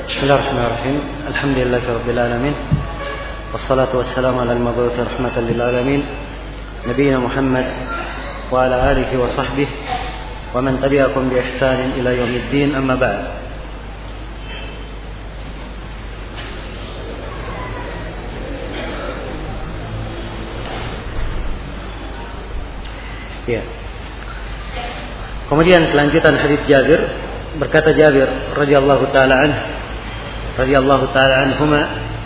Bismillahirrahmanirrahim. Alhamdulillahirabbil alamin. Wassalatu wassalamu ala al-mab'uts rahmatan lil alamin. Nabiyina Muhammad wa ala alihi wa sahbihi wa man tabi'akum bi ihsanin ila yaumiddin. Amma ba'd. Ya. Kemudian kelanjutan hadits Jabir, berkata Jabir radhiyallahu taala anhuma,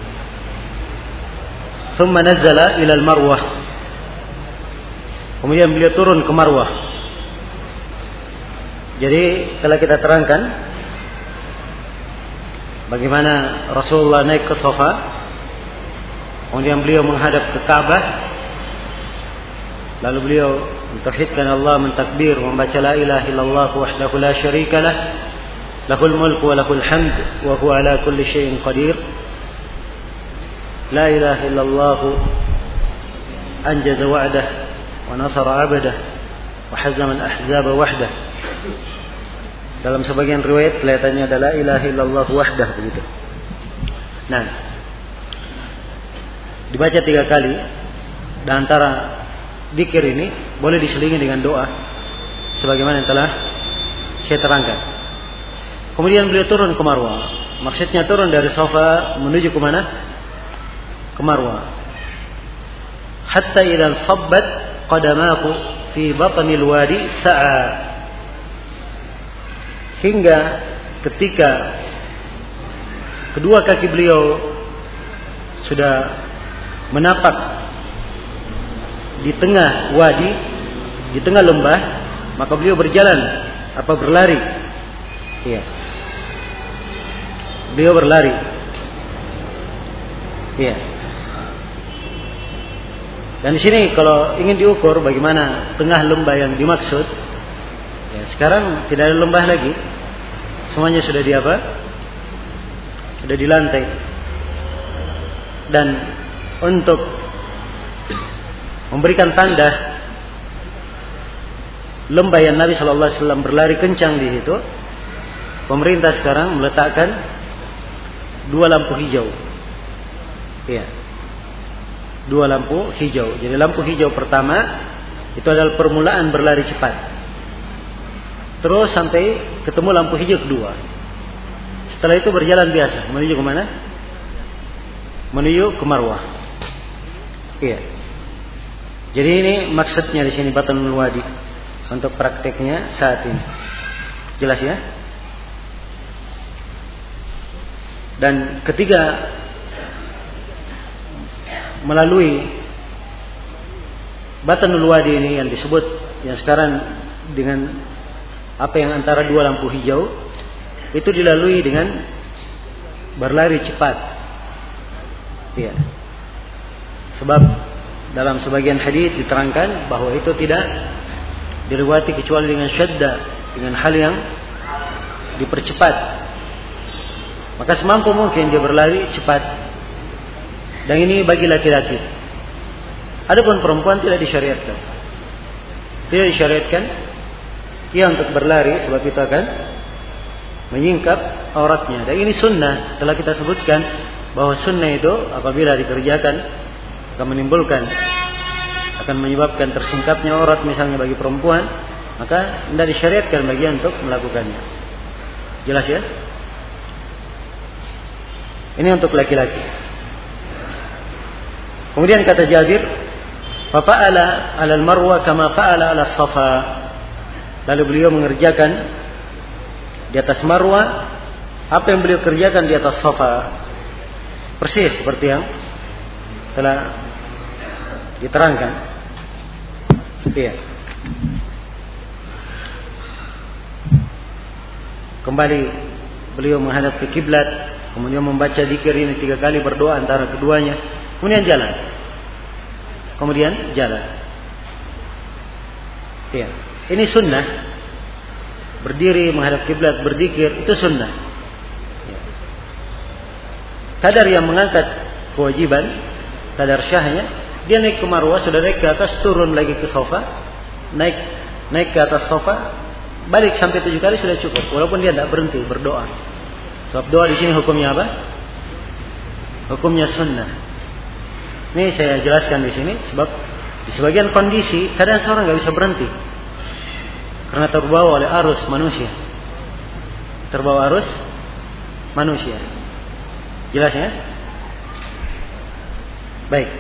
"Tsumma nazzala ila al-Marwah." Kemudian beliau turun ke Marwah. Jadi telah kita terangkan bagaimana Rasulullah naik ke Safa, kemudian beliau menghadap ke Ka'bah, lalu beliau mentauhidkan Allah, mentakbir, membaca la ilaha illallah wahdahu la syarika lah, lahul mulku wa lahul hamd wa huwa ala kulli syai'in qadir. La ilaha illallah anjaza wa'dah wa nasara 'abdah wa hazama al-ahzaba wahdah. Dalam sebagian riwayat kelihatannya ada la ilaha illallah wahdah begitu. Nah, dibaca 3 kali, dan antara zikir ini boleh diselingi dengan doa sebagaimana yang telah saya terangkan. Kemudian beliau turun ke Marwah. Maksudnya turun dari Safa menuju ke mana? Ke Marwah. Hatta idza sabbat qadamahu fi batnil wadi sa'a. Hingga ketika kedua kaki beliau sudah menapak di tengah wadi, di tengah lembah, maka beliau berjalan berlari. Iya. Beliau berlari. Iya. Dan di sini kalau ingin diukur bagaimana tengah lembah yang dimaksud, ya sekarang tidak ada lembah lagi. Semuanya sudah di apa? Sudah di lantai. Dan untuk memberikan tanda lembah yang Nabi Shallallahu Alaihi Wasallam berlari kencang di situ, pemerintah sekarang meletakkan 2 lampu hijau. Ya, 2 lampu hijau. Jadi lampu hijau pertama itu adalah permulaan berlari cepat, terus sampai ketemu lampu hijau kedua. Setelah itu berjalan biasa menuju ke mana? Menuju ke Marwah. Iya. Jadi ini maksudnya di sini Batnul Wadi untuk prakteknya saat ini. Jelas ya? Dan ketika melalui Batnul Wadi ini yang disebut yang sekarang dengan apa yang antara 2 lampu hijau, itu dilalui dengan berlari cepat. Iya. Sebab dalam sebagian hadis diterangkan bahwa itu tidak diriwayati kecuali dengan syadda, dengan hal yang dipercepat. Maka semampu mungkin dia berlari cepat. Dan ini bagi laki-laki. Adapun perempuan tidak disyariatkan. Tidak disyariatkan ia untuk berlari, sebab itu akan menyingkap auratnya. Dan ini sunnah. Telah kita sebutkan bahwa sunnah itu apabila dikerjakan akan menyebabkan tersingkapnya aurat misalnya bagi perempuan, maka tidak disyariatkan bagian untuk melakukannya. Jelas ya? Ini untuk laki-laki. Kemudian kata Jabir, "Fa fa'ala 'ala al-Marwa kama fa'ala 'ala as-Safa." Lalu beliau mengerjakan di atas Marwah apa yang beliau kerjakan di atas Safa. Persis seperti yang telah diterangkan. Iya. Kembali beliau menghadap ke kiblat, kemudian membaca zikir ini 3 kali, berdoa antara keduanya, kemudian jalan. Iya. Ini sunnah. Berdiri menghadap kiblat, berzikir, itu sunnah. Ya. Kadar yang mengangkat kewajiban, kadar syahnya, dia naik ke Marwah, sudah naik ke atas, turun lagi ke Safa, naik ke atas Safa, balik sampai 7 kali sudah cukup, walaupun dia tidak berhenti berdoa. Sebab doa di sini hukumnya apa? Hukumnya sunnah. Ini saya jelaskan di sini sebab di sebagian kondisi kadang seorang nggak bisa berhenti karena terbawa oleh arus manusia. Terbawa arus manusia. Jelas ya? Baik.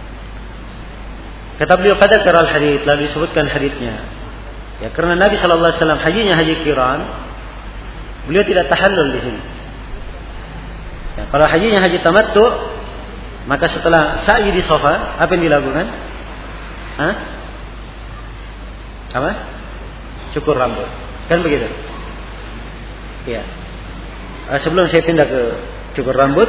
Kata beliau pada keral hadits, lalu disebutkan haditsnya. Ya, karena Nabi sallallahu alaihi wasallam hajinya haji qiran, beliau tidak tahallul di sini. Ya, kalau hajinya haji tamattu, maka setelah sa'i di Safa, apa yang dilakukan? Hah? Apa? Cukur rambut. Kan begitu? Ya. Sebelum saya pindah ke cukur rambut,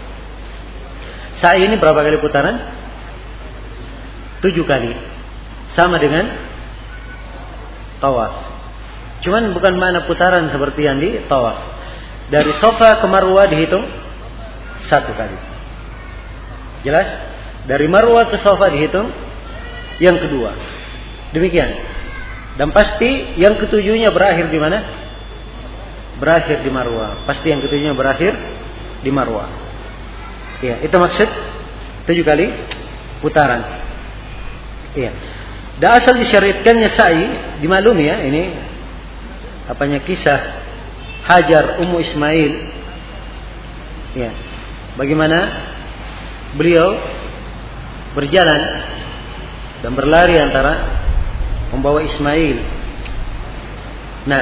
sa'i ini berapa kali putaran? 7 kali. Sama dengan tawaf. Cuman bukan makna putaran seperti yang di tawaf. Dari Safa ke Marwah dihitung 1 kali. Jelas? Dari Marwah ke Safa dihitung yang kedua. Demikian. Dan pasti yang ketujuhnya berakhir di mana? Berakhir di Marwah. Pasti yang ketujuhnya berakhir di Marwah. Ya, itu maksud 7 kali putaran. Iya. Dan asal disyariatkannya sa'i, dimaklumi ya, ini apanya kisah Hajar Ummu Ismail. Ya. Bagaimana beliau berjalan dan berlari antara membawa Ismail. Nah,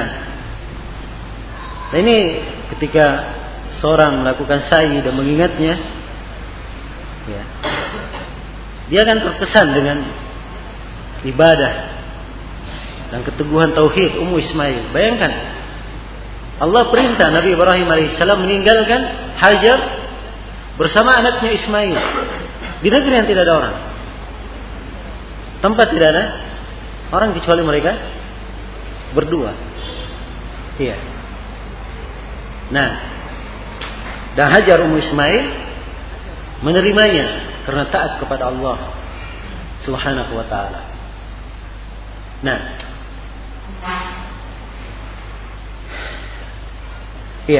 ini ketika seorang melakukan sa'i dan mengingatnya, ya, dia akan terkesan dengan ibadah dan keteguhan tauhid Ummu Ismail. Bayangkan, Allah perintah Nabi Ibrahim alaihissalam meninggalkan Hajar bersama anaknya Ismail di negeri yang tidak ada orang, tempat tidak ada orang kecuali mereka berdua. Iya. Nah, dan Hajar Ummu Ismail menerimanya karena taat kepada Allah Subhanahu wa ta'ala. Nah, iya.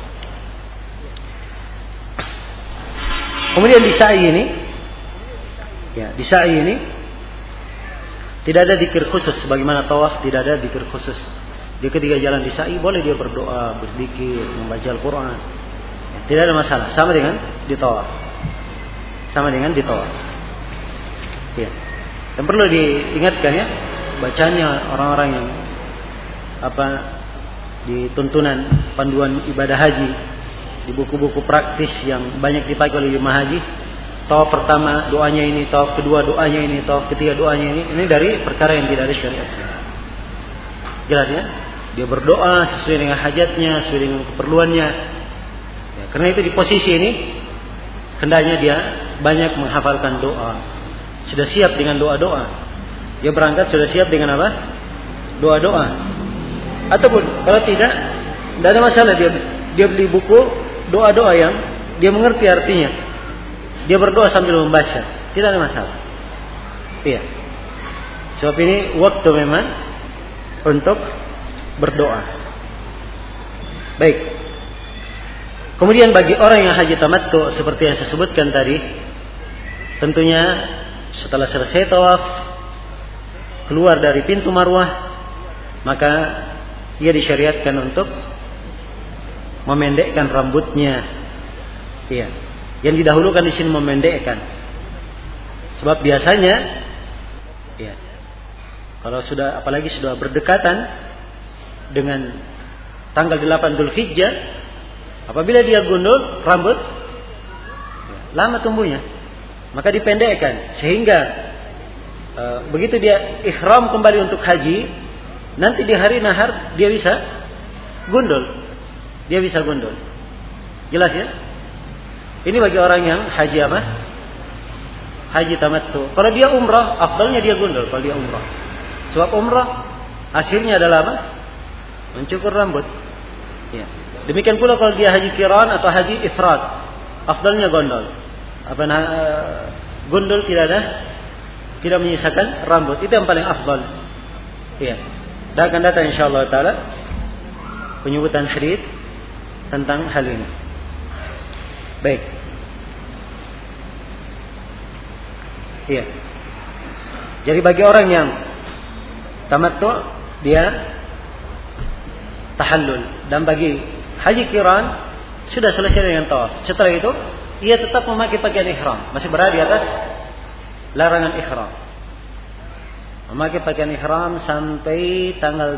Kemudian di sa'i ini, ya, di sa'i ini tidak ada zikir khusus sebagaimana tawaf tidak ada zikir khusus. Dia ketika jalan di sa'i boleh dia berdoa, berzikir, membaca Al-Qur'an. Ya, tidak ada masalah, sama dengan di tawaf. Sama dengan di tawaf. Ya. Dan perlu diingatkan ya, bacanya orang-orang yang di tuntunan panduan ibadah haji, di buku-buku praktis yang banyak dipakai oleh jemaah haji. Tawaf pertama doanya ini, tawaf kedua doanya ini, tawaf ketiga doanya ini. Ini dari perkara yang tidak ada syariatnya. Jelas ya? Dia berdoa sesuai dengan hajatnya, sesuai dengan keperluannya. Ya, karena itu di posisi ini hendaknya dia banyak menghafalkan doa. Sudah siap dengan doa-doa. Dia berangkat sudah siap dengan apa? Doa-doa. Ataupun kalau tidak ada masalah, dia beli buku doa-doa yang dia mengerti artinya. Dia berdoa sambil membaca, tidak ada masalah. Iya. Sebab ini waktu memang untuk berdoa. Baik. Kemudian bagi orang yang haji tamattu seperti yang saya sebutkan tadi, tentunya setelah selesai tawaf, keluar dari pintu Marwah, maka ia disyariatkan untuk memendekkan rambutnya. Iya. Yang didahulukan di sini memendekkan. Sebab biasanya, ya, kalau sudah apalagi sudah berdekatan dengan tanggal 8 Dzulhijjah, apabila dia gundul rambut, ya, lama tumbuhnya, maka dipendekkan sehingga begitu dia ihram kembali untuk haji, nanti di hari nahar dia bisa gundul. Dia bisa gundul. Jelas ya? Ini bagi orang yang haji apa? Haji tamattu. Kalau dia umrah, afdalnya dia gundul kalau dia umrah. Sebab umrah akhirnya adalah apa? Mencukur rambut. Ya. Demikian pula kalau dia haji qiran atau haji ifrad, afdalnya gondol. Gundul tidak menyisakan rambut. Itu yang paling afdal. Ya. Dan akan datang insyaallah taala penyebutan hadis tentang hal ini. Baik. Iya. Jadi bagi orang yang tamattu dia tahallul, dan bagi haji qiran sudah selesai dengan tawaf. Setelah itu ia tetap memakai pakaian ihram, masih berada di atas larangan ihram. Memakai pakaian ihram sampai tanggal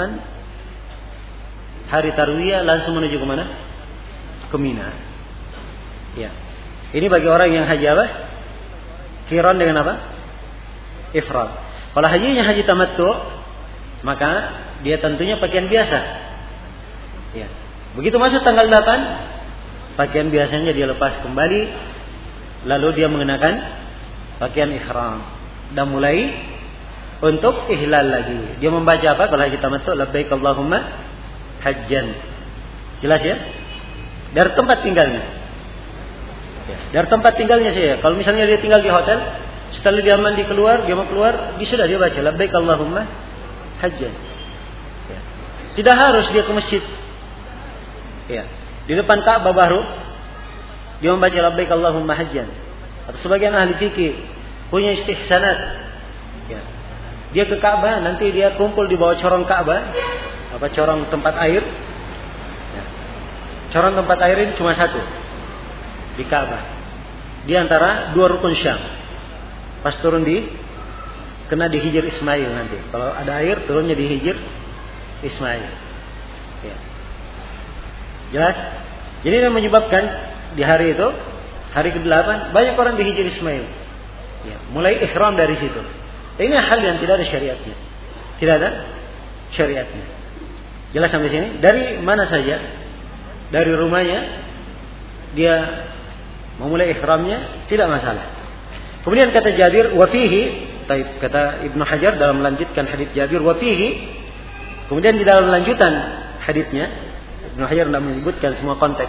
8 hari tarwiyah, langsung menuju ke mana? Ke Mina. Ya. Ini bagi orang yang haji apa? Qiran dengan apa? Ifrad. Kalau hajinya haji tamattu, maka dia tentunya pakaian biasa. Ya. Begitu masuk tanggal 8, pakaian biasanya dia lepas kembali, lalu dia mengenakan pakaian ihram dan mulai untuk ihlal lagi. Dia membaca apa kalau haji tamattu? Labbaik Allahumma hajjan. Jelas ya? Dari tempat tinggalnya. Ya, dari tempat tinggalnya saya. Kalau misalnya dia tinggal di hotel, setelah dia mandi keluar, dia mau keluar, sudah dia baca labbaik Allahumma hajjan. Ya. Tidak harus dia ke masjid. Ya. Di depan Ka'bah baru dia membaca labbaik Allahumma hajjan. Atau sebagian ahli fikih punya istihsanat. Ya. Dia ke Ka'bah, nanti dia kumpul di bawah corong Ka'bah, apa corong tempat air. Ya. Corong tempat air ini cuma satu di Ka'bah. Di antara dua rukun Syam. Pas turun kena di Hijr Ismail nanti. Kalau ada air turunnya di Hijr Ismail. Ya. Jelas? Jadi ini menyebabkan di hari itu, hari ke-8, banyak orang di Hijr Ismail. Ya, mulai ihram dari situ. Ini hal yang tidak ada syariatnya. Tidak ada syariatnya. Jelas sampai sini? Dari mana saja? Dari rumahnya dia memulai ihramnya, tidak masalah. Kemudian kata Jabir, wa fihi, kata Ibnu Hajar dalam melanjutkan hadits Jabir, wa fihi. Kemudian di dalam lanjutan haditsnya, Ibnu Hajar tidak menyebutkan semua konteks.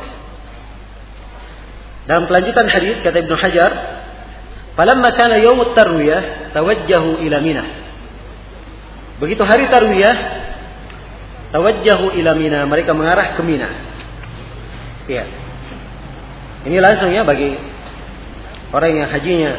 Dalam kelanjutan hadits kata Ibnu Hajar, falamma kana yaumut tarwiyah tawajjahu ila Mina. Begitu hari tarwiyah, tawajjahu ila Mina, mereka mengarah ke Mina. Ya. Ini langsung ya bagi orang yang hajinya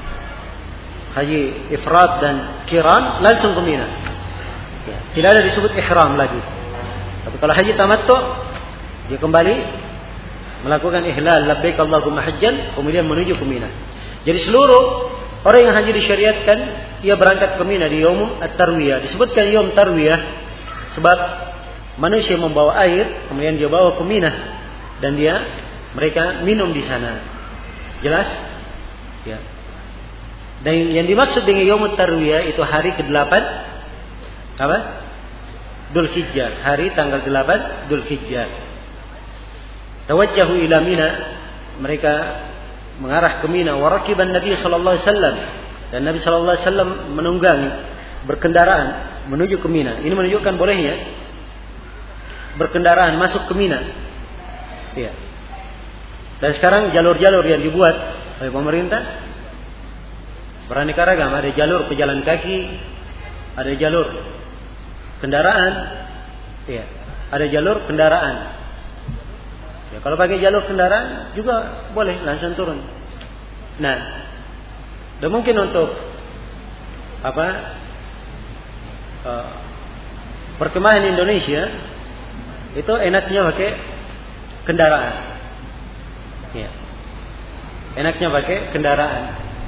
haji ifrad dan qiran, langsung ke Mina. Ya. Tidak ada disebut ihram lagi. Tapi kalau haji tamattu, dia kembali melakukan ihlal labbaik Allahumma hajjan, kemudian menuju ke Mina. Jadi seluruh orang yang haji disyariatkan ia berangkat ke Mina di yaum at-tarwiyah. Disebutkan yaum tarwiyah sebab manusia membawa air, kemudian dia bawa ke Mina dan mereka minum di sana. Jelas? Ya. Dan yang dimaksud dengan yaum at-tarwiyah itu hari ke-8 apa? Dzulhijjah, hari tanggal 8 Dzulhijjah. Tawajjahu ila Mina, mereka mengarah ke Mina. Wa rakiban Nabi sallallahu alaihi wasallam, dan Nabi sallallahu alaihi wasallam menunggangi berkendaraan menuju ke Mina. Ini menunjukkan bolehnya berkendaraan masuk ke Mina. Ya. Dan sekarang jalur-jalur yang dibuat oleh pemerintah beraneka ragam. Ada jalur pejalan kaki, ada jalur kendaraan, ya, ada jalur kendaraan. Ya, kalau pakai jalur kendaraan juga boleh langsung turun. Nah, dan mungkin untuk perkemahan Indonesia itu enaknya pakai kendaraan. Ya, enaknya pakai kendaraan.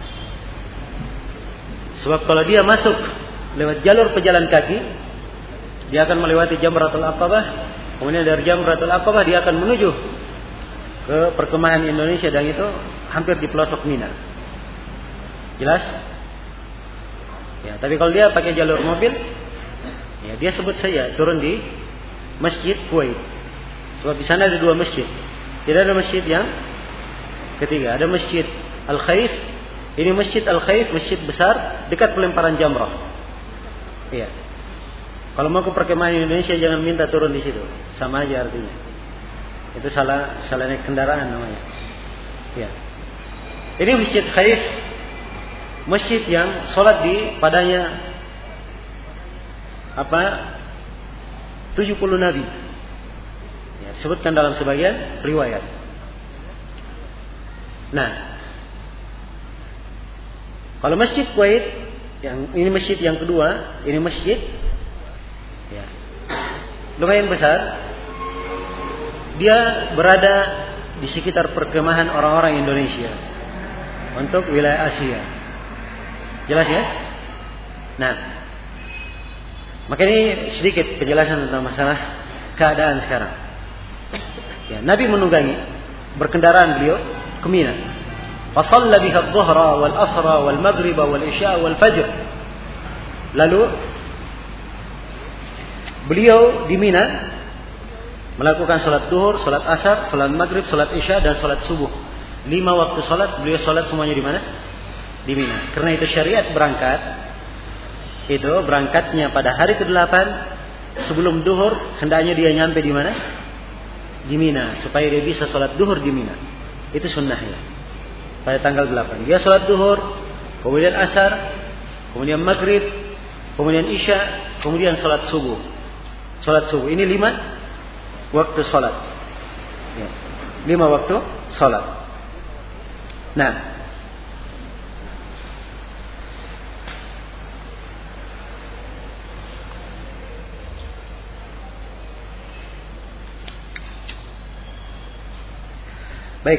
Sebab kalau dia masuk lewat jalur pejalan kaki, dia akan melewati Jamratul Aqabah. Kemudian dari Jamratul Aqabah dia akan menuju ke perkemahan Indonesia, dan itu hampir di pelosok Mina. Jelas? Ya, tapi kalau dia pakai jalur mobil, ya dia sebut saja turun di Masjid Kuwait. Sebab di sana ada dua masjid. Tidak ada masjid yang ketiga. Ada Masjid Al-Khaif. Ini Masjid Al-Khaif, masjid besar dekat pelemparan jamrah. Iya. Kalau mau ke perkemahan Indonesia jangan minta turun di situ. Sama aja artinya. Itu salah naik kendaraan namanya. Ya. Ini Masjid Khaif, masjid yang sholat di padanya 70 nabi. Ya, Ya, disebutkan dalam sebagian riwayat. Nah, kalau masjid Kuwait, yang ini masjid yang kedua, ini masjid ya, lumayan besar. Dia berada di sekitar perkemahan orang-orang Indonesia untuk wilayah Asia. Jelas ya? Nah, maka ini sedikit penjelasan tentang masalah keadaan sekarang. Ya, Nabi menunggangi berkendaraan beliau ke Mina. Fasalla biha adh-dhuhra wal asra wal maghrib wal isya wal fajr. Lalu beliau di Mina melakukan salat zuhur, salat asar, salat maghrib, salat isya dan salat subuh. 5 waktu salat beliau salat semuanya di mana? Di Mina. Karena itu syariat berangkatnya pada hari ke-8 sebelum duhur, hendaknya dia nyampe di mana? Di Mina, supaya dia bisa salat duhur di Mina. Itu sunnahnya. Pada tanggal 8 dia salat duhur, kemudian asar, kemudian maghrib, kemudian isya, kemudian salat subuh. Salat subuh ini 5 waktu salat. Ya, 5 waktu salat. Nah, baik.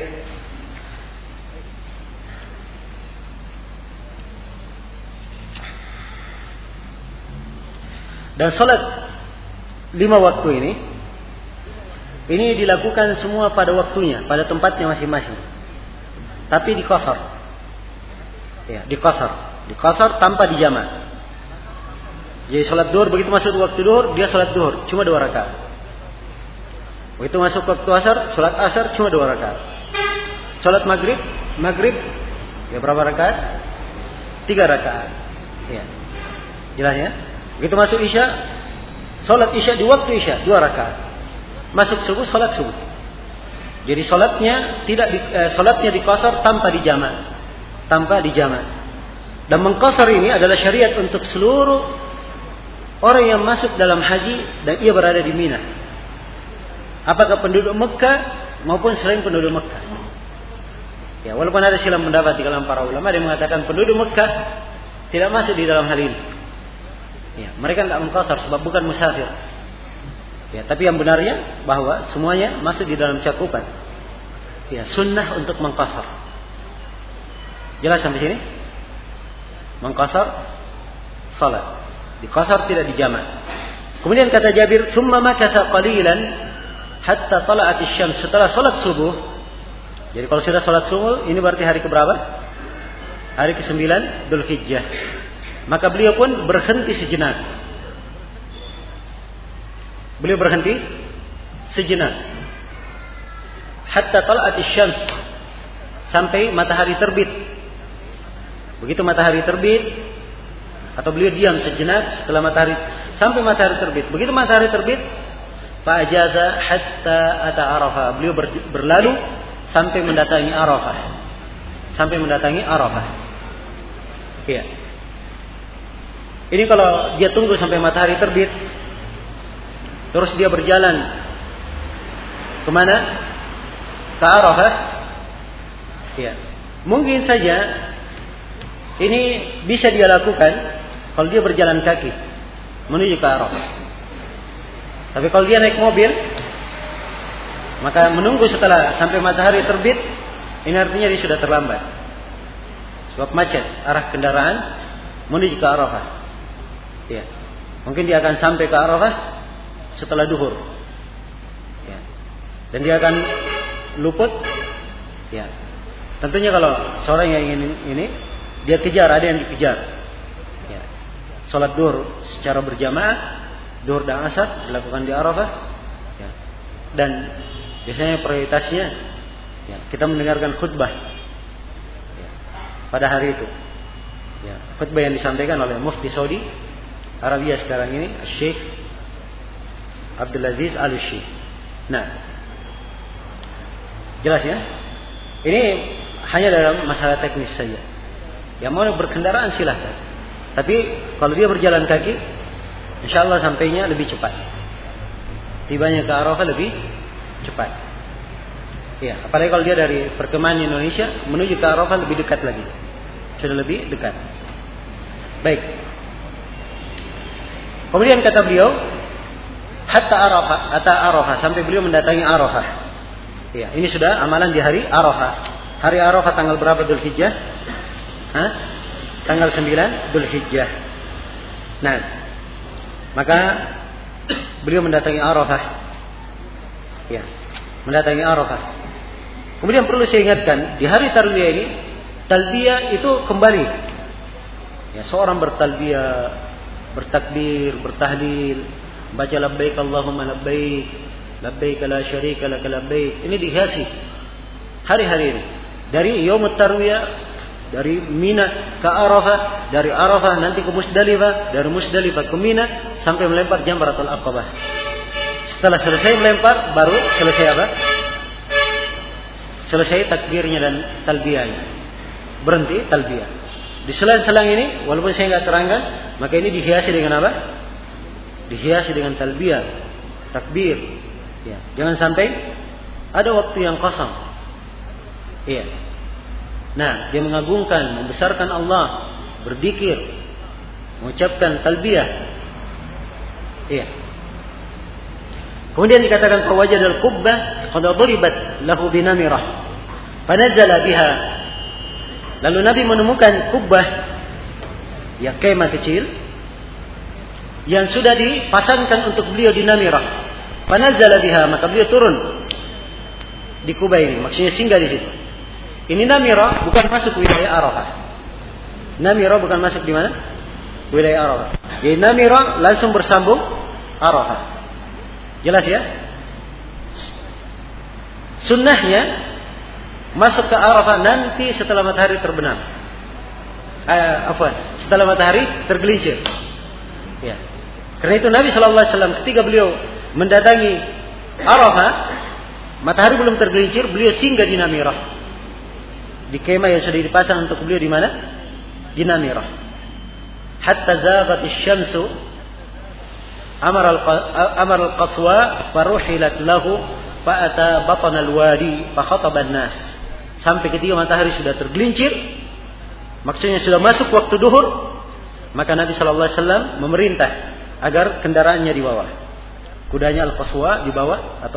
Dan salat 5 waktu ini dilakukan semua pada waktunya, pada tempatnya masing-masing. Tapi diqasar. Ya, diqasar tanpa dijamak. Jadi salat zuhur begitu masuk waktu zuhur, dia salat zuhur cuma 2 rakaat. Begitu masuk waktu asar, salat asar cuma 2 rakaat. Salat maghrib ya berapa rakaat? 3 rakaat. Ya. Jelas ya? Begitu masuk isya, salat isya di waktu isya 2 rakaat. Masuk subuh, salat subuh. Jadi salatnya salatnya diqasar tanpa dijamak. Dan mengqasar ini adalah syariat untuk seluruh orang yang masuk dalam haji dan ia berada di Mina. Apakah penduduk Mekah maupun selain penduduk Mekah. Ya, walaupun ada silang pendapat di kalangan para ulama, ada yang mengatakan penduduk Mekah tidak masuk di dalam hal ini. Ya, mereka tidak mengqasar sebab bukan musafir. Ya, tapi yang benarnya bahwa semuanya masuk di dalam cakupan. Ya, sunnah untuk mengqasar. Jelas sampai sini? Mengqasar salat. Diqasar tidak dijamak. Kemudian kata Jabir, "Tsumma makatha qalilan hatta tala'at asy-syams." Setelah salat subuh. Jadi kalau sudah salat subuh, ini berarti hari keberapa? Hari ke-9 Dzulhijjah. Maka beliau pun berhenti sejenak. Hatta tala'at asy-syams. Sampai matahari terbit. Begitu matahari terbit, atau beliau diam sejenak setelah sampai matahari terbit. Begitu matahari terbit, fa'ajaza hatta ata Arafah. Beliau berlalu sampai mendatangi Arafah. Iya. Ini kalau dia tunggu sampai matahari terbit, terus dia berjalan kemana? Ke Arafah. Iya. Mungkin saja ini bisa dia lakukan kalau dia berjalan kaki menuju ke Arafah. Tapi kalau dia naik mobil, maka menunggu setelah sampai matahari terbit, ini artinya dia sudah terlambat. Sebab macet arah kendaraan menuju ke Arafah. Ya. Mungkin dia akan sampai ke Arafah setelah duhur. Ya. Dan dia akan luput. Ya. Tentunya kalau seorang yang ingin ini, dia kejar, ada yang dikejar. Ya. Salat duhur secara berjamaah, duhur dan asar dilakukan di Arafah. Ya. Dan biasanya prioritasnya ya, kita mendengarkan khutbah ya, pada hari itu. Ya, khutbah yang disampaikan oleh Mufti Saudi Arabia sekarang ini, Syekh Abdul Aziz Al-Syekh. Nah, jelas ya. Ini hanya dalam masalah teknis saja. Yang mau berkendaraan silahkan. Tapi kalau dia berjalan kaki, insya Allah sampainya lebih cepat. Tibanya ke Arafah lebih cepat. Ya, apalagi kalau dia dari perkemahan Indonesia menuju ke Arafah lebih dekat lagi. Sudah lebih dekat. Baik. Kemudian kata beliau, hatta Arafah sampai beliau mendatangi Arafah. Ya, ini sudah amalan di hari Arafah. Hari Arafah tanggal berapa Dzulhijjah? Tanggal 9 Dzulhijjah. Nah, maka beliau mendatangi Arafah. Ya, mendatangi Arafah. Kemudian perlu saya ingatkan, di hari tarwiyah ini talbiyah itu kembali. Ya, seorang bertalbiyah, bertakbir, bertahlil, baca labbaik Allahumma labbaik, labbaik la syarika lak labbaik. Ini dihiasi hari-hari ini. Dari yaumut tarwiyah, dari Mina ke Arafah, dari Arafah nanti ke Musdalifah, dari Musdalifah ke Mina sampai melempar Jamratul Aqabah. Setelah selesai melempar baru selesai apa? Selesai takbirnya dan talbiyahnya. Berhenti talbiyah. Di selang-selang ini walaupun saya enggak terangkan, maka ini dihiasi dengan apa? Dihiasi dengan talbiyah, takbir. Ya, jangan sampai ada waktu yang kosong. Iya. Nah, dia mengagungkan, membesarkan Allah, berzikir, mengucapkan talbiyah. Iya. Kemudian dikatakan fawajadal qubbah qad duribat lahu binamirah. Fanazala biha. Lalu Nabi menemukan kubbah, ya kemah kecil yang sudah dipasangkan untuk beliau di Namirah. Fanazala biha, maka beliau turun di kubbah ini, maksudnya singgah di situ. Ini Namirah bukan masuk wilayah Arafah. Namirah bukan masuk di mana? Wilayah Arafah. Jadi Namirah langsung bersambung Arafah. Jelas ya? Sunnahnya masuk ke Arafah nanti setelah matahari terbenam. Setelah matahari tergelincir. Ya. Karena itu Nabi sallallahu alaihi wasallam ketika beliau mendatangi Arafah, matahari belum tergelincir, beliau singgah di Namirah. Di kemah yang sudah dipasang untuk beliau di mana? Di Namirah. Hatta zabat asy-syamsu amar al-qaswa faruhilat lahu fa'ata batna al-wadi fa khataba an-nas. Sampai ketika matahari sudah tergelincir, maksudnya sudah masuk waktu duhur, maka Nabi sallallahu alaihi wasallam memerintah agar kendaraannya dibawa. Kudanya al-qaswa dibawa atau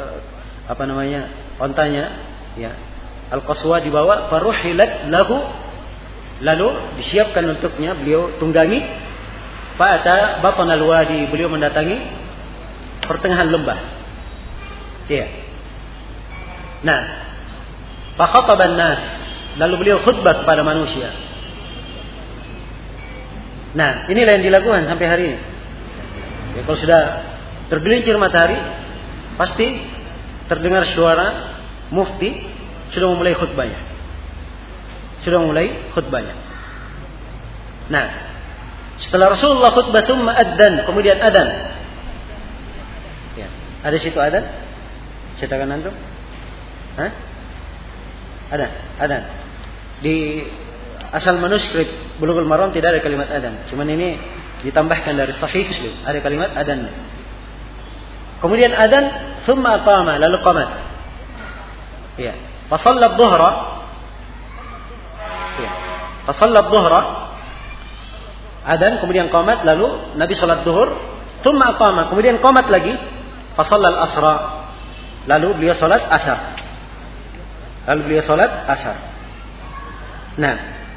ontanya ya. Al-qaswa dibawa faruhilat lahu, lalu disiapkan untuknya, beliau tunggangi. Fa'ata batna al-wadi, beliau mendatangi pertengahan lembah. Iya. Nah, fa khataba an-nas, lalu beliau khutbah kepada manusia. Nah, inilah yang dilakukan sampai hari ini. Ya, kalau sudah tergelincir matahari, pasti terdengar suara mufti sudah memulai khutbahnya. Nah, setelah Rasulullah khutbah tsumma adzan, kemudian adzan. Ya, ada situ adzan? Cetakan antum? Hah? Ada, adzan. Di asal manuskrip Bulughul Maram tidak ada kalimat adzan. Cuman ini ditambahkan dari Sahih Muslim, ada kalimat adzan. Kemudian adzan, tsumma aqama, lalu qamat. Ya, fa shalla adh-dhuhra. Ya, fa shalla adh-dhuhra. Adzan, kemudian qamat, lalu Nabi salat zuhur, tsumma aqama, kemudian qamat lagi, fa shalla al-asra, lalu beliau salat asar. Nah.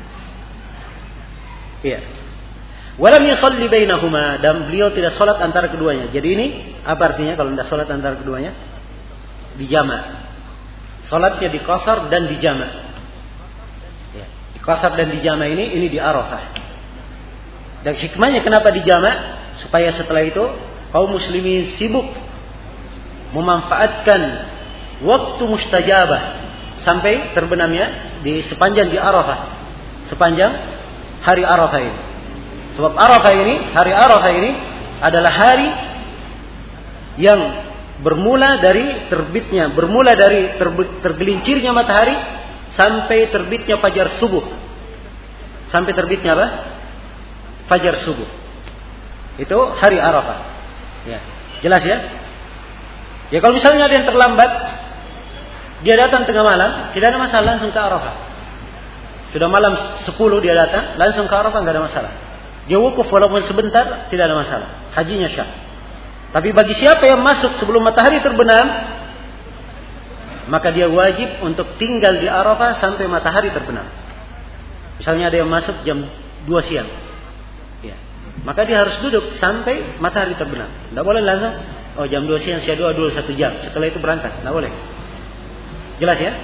Iya. Walam yusalli bainahuma, dan beliau tidak salat antara keduanya. Jadi ini apa artinya kalau tidak salat antara keduanya? Dijama'. Salatnya diqasar dan dijama'. Ya, diqasar dan dijama' ini di Arafah. Dan hikmahnya kenapa dijama'? Supaya setelah itu kaum muslimin sibuk memanfaatkan waktu mustajabah sampai terbenamnya di sepanjang di Arafah, sepanjang hari Arafah ini. Sebab hari Arafah ini adalah hari yang bermula dari tergelincirnya matahari sampai terbitnya fajar subuh. Sampai terbitnya apa? Fajar subuh. Itu hari Arafah. Ya, jelas ya? Ya kalau misalnya ada yang terlambat, dia datang tengah malam, tidak ada masalah, langsung ke Arafah. Sudah malam 10 dia datang, langsung ke Arafah, enggak ada masalah. Dia wukuf walaupun sebentar, tidak ada masalah. Hajinya syah. Tapi bagi siapa yang masuk sebelum matahari terbenam, maka dia wajib untuk tinggal di Arafah sampai matahari terbenam. Misalnya ada yang masuk jam 2 siang. Ya. Maka dia harus duduk sampai matahari terbenam. Tidak boleh langsung, jam 2 siang saya doa dulu 1 jam. Setelah itu berangkat. Tidak boleh. Jelas ya?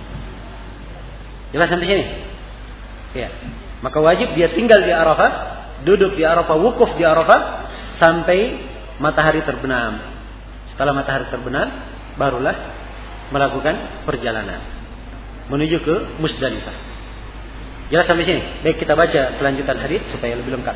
Jelas sampai sini? Ya. Maka wajib dia tinggal di Arafah, duduk di Arafah, wukuf di Arafah sampai matahari terbenam. Setelah matahari terbenam, barulah melakukan perjalanan menuju ke Musdalifah. Jelas sampai sini? Baik, kita baca kelanjutan hadis supaya lebih lengkap.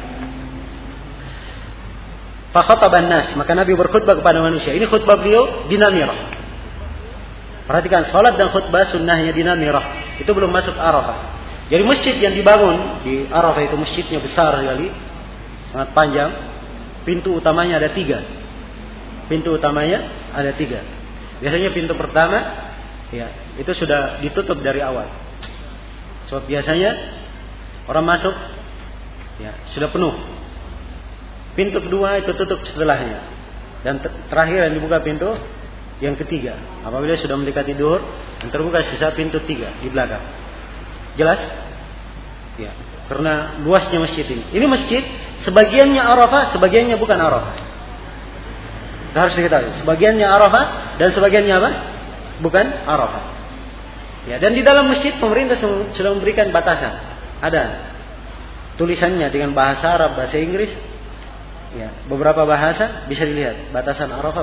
Fa khataban nas, maka Nabi berkhutbah kepada manusia. Ini khutbah beliau di Namirah. Perhatikan, salat dan khutbah sunnahnya di Namirah. Itu belum masuk Arafah. Jadi masjid yang dibangun di Arafah itu masjidnya besar sekali, sangat panjang. Pintu utamanya ada 3. Pintu utamanya ada 3. Biasanya pintu pertama, ya, itu sudah ditutup dari awal. Sebab biasanya orang masuk, ya, sudah penuh. Pintu kedua itu tutup setelahnya. Dan terakhir yang dibuka pintu yang ketiga. Apabila sudah mendekati duhur, yang terbuka sisa pintu 3 di belakang. Jelas? Ya, karena luasnya masjid ini. Ini masjid, sebagiannya Arafah, sebagiannya bukan Arafah. Kita harus diketahui, sebagiannya Arafah dan sebagiannya apa? Bukan Arafah. Ya, dan di dalam masjid pemerintah sudah memberikan batasan. Ada tulisannya dengan bahasa Arab, bahasa Inggris. Ya, beberapa bahasa bisa dilihat, batasan Arafah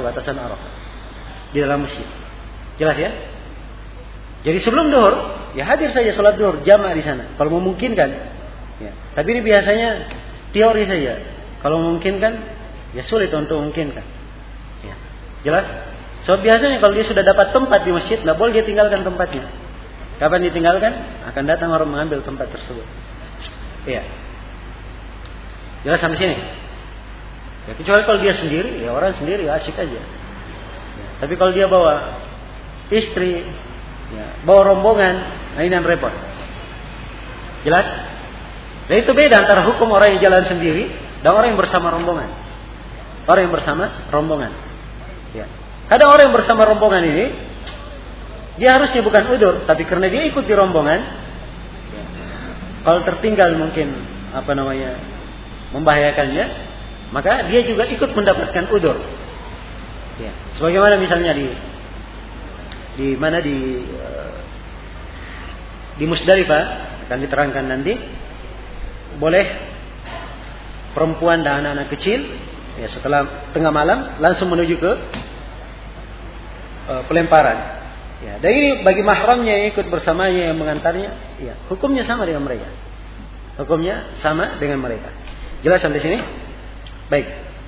di dalam masjid. Jelas ya? Jadi sebelum duhur, ya hadir saja salat duhur jamaah di sana kalau memungkinkan. Ya, tapi ini biasanya teori saja. Kalau memungkinkan, ya sulit untuk memungkinkan. Ya, jelas? So biasanya kalau dia sudah dapat tempat di masjid, tidak boleh dia tinggalkan tempatnya. Kapan ditinggalkan? Akan datang orang mengambil tempat tersebut. Iya. Jelas sampai sini? Ya, kecuali kalau dia sendiri, ya orang sendiri asik aja. Ya, tapi kalau dia bawa istri, ya, bawa rombongan, nah ini yang repot. Jelas? Dan itu beda antara hukum orang yang jalan sendiri dan orang yang bersama rombongan. Orang yang bersama rombongan. Ya. Kadang orang yang bersama rombongan ini, dia harusnya bukan udzur, tapi karena dia ikut di rombongan, ya, kalau tertinggal mungkin membahayakannya, maka dia juga ikut mendapatkan udzur. Ya. Sebagaimana misalnya di Musdalifah akan diterangkan nanti, boleh perempuan dan anak-anak kecil, ya, setelah tengah malam langsung menuju ke pelemparan. Ya, dan ini bagi mahramnya yang ikut bersamanya, yang mengantarnya, ya, hukumnya sama dengan mereka. Hukumnya sama dengan mereka. Jelas sampai sini? Baik.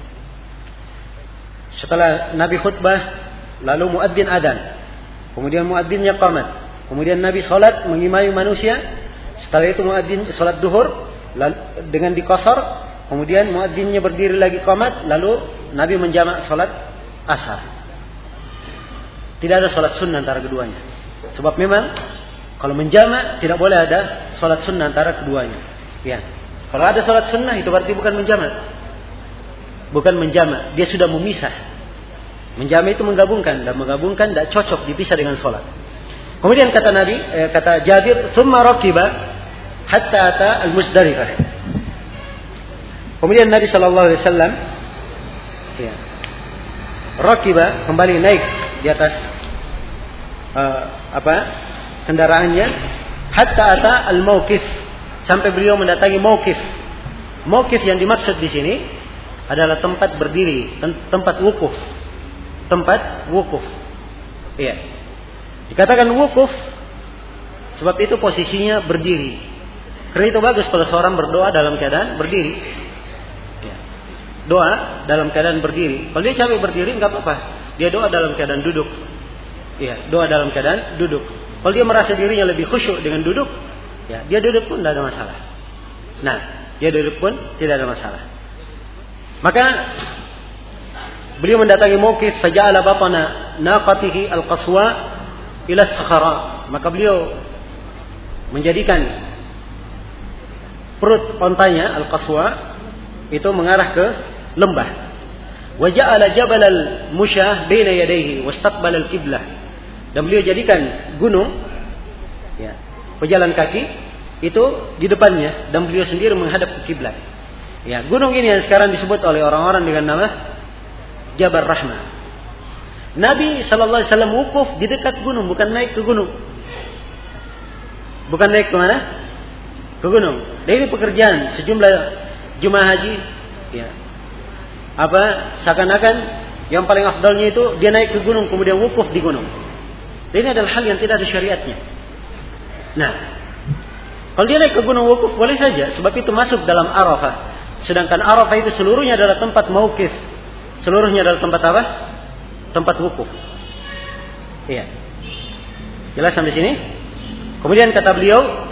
Setelah Nabi khutbah, lalu muadzin adzan. Kemudian muadzinnya qamat. Kemudian Nabi salat mengimami manusia. Setelah itu muadzin salat duhur dengan diqasar. Kemudian muadzinnya berdiri lagi qamat, lalu Nabi menjamak salat asar. Tidak ada salat sunnah antara keduanya. Sebab memang kalau menjamak tidak boleh ada salat sunnah antara keduanya. Ya. Kalau ada salat sunnah itu berarti bukan menjamak. Bukan menjamak, dia sudah memisah. Menjamak itu menggabungkan, dan menggabungkan tidak cocok dipisah dengan salat. Kemudian kata Nabi, kata Jabir, "Tsumma raqiba hatta ata al-Musdalifah." Kemudian Nabi sallallahu alaihi wasallam, ya, raqiba, kembali naik di atas kendaraannya, hatta ata al-mauqif, sampai beliau mendatangi mauqif. Mauqif yang dimaksud di sini adalah tempat berdiri, tempat wukuf. Tempat wukuf. Iya. Dikatakan wukuf sebab itu posisinya berdiri. Karena itu bagus kalau seorang berdoa dalam keadaan berdiri. Ya. Doa dalam keadaan berdiri. Kalau dia capek berdiri enggak apa-apa. Dia doa dalam keadaan duduk. Iya, doa dalam keadaan duduk. Kalau dia merasa dirinya lebih khusyuk dengan duduk, ya, dia duduk pun tidak ada masalah. Nah, dia duduk pun tidak ada masalah. Maka beliau mendatangi mauqif, faja'ala batana naqatihi al-qaswa ila as-sakhara. Maka beliau menjadikan perut ontanya al-qaswa itu mengarah ke lembah. Wa ja'ala jabal al-musyah baina yadayhi wastaqbala al-qiblah. Dan beliau jadikan gunung, ya, pejalan kaki itu di depannya dan beliau sendiri menghadap ke kiblat. Ya, gunung ini yang sekarang disebut oleh orang-orang dengan nama Jabal Rahmah. Nabi sallallahu alaihi wasallam wukuf di dekat gunung, bukan naik ke gunung. Bukan naik ke mana? Ke gunung. Dan ini pekerjaan sejumlah jemaah haji, ya. Seakan-akan yang paling afdalnya itu dia naik ke gunung kemudian wukuf di gunung. Dan ini adalah hal yang tidak ada syariatnya. Nah, kalau dia naik ke gunung wukuf boleh saja, sebab itu masuk dalam Arafah. Sedangkan Arafah itu seluruhnya adalah tempat mauqif. Seluruhnya adalah tempat apa? Tempat wukuf. Iya. Jelas sampai sini? Kemudian kata beliau,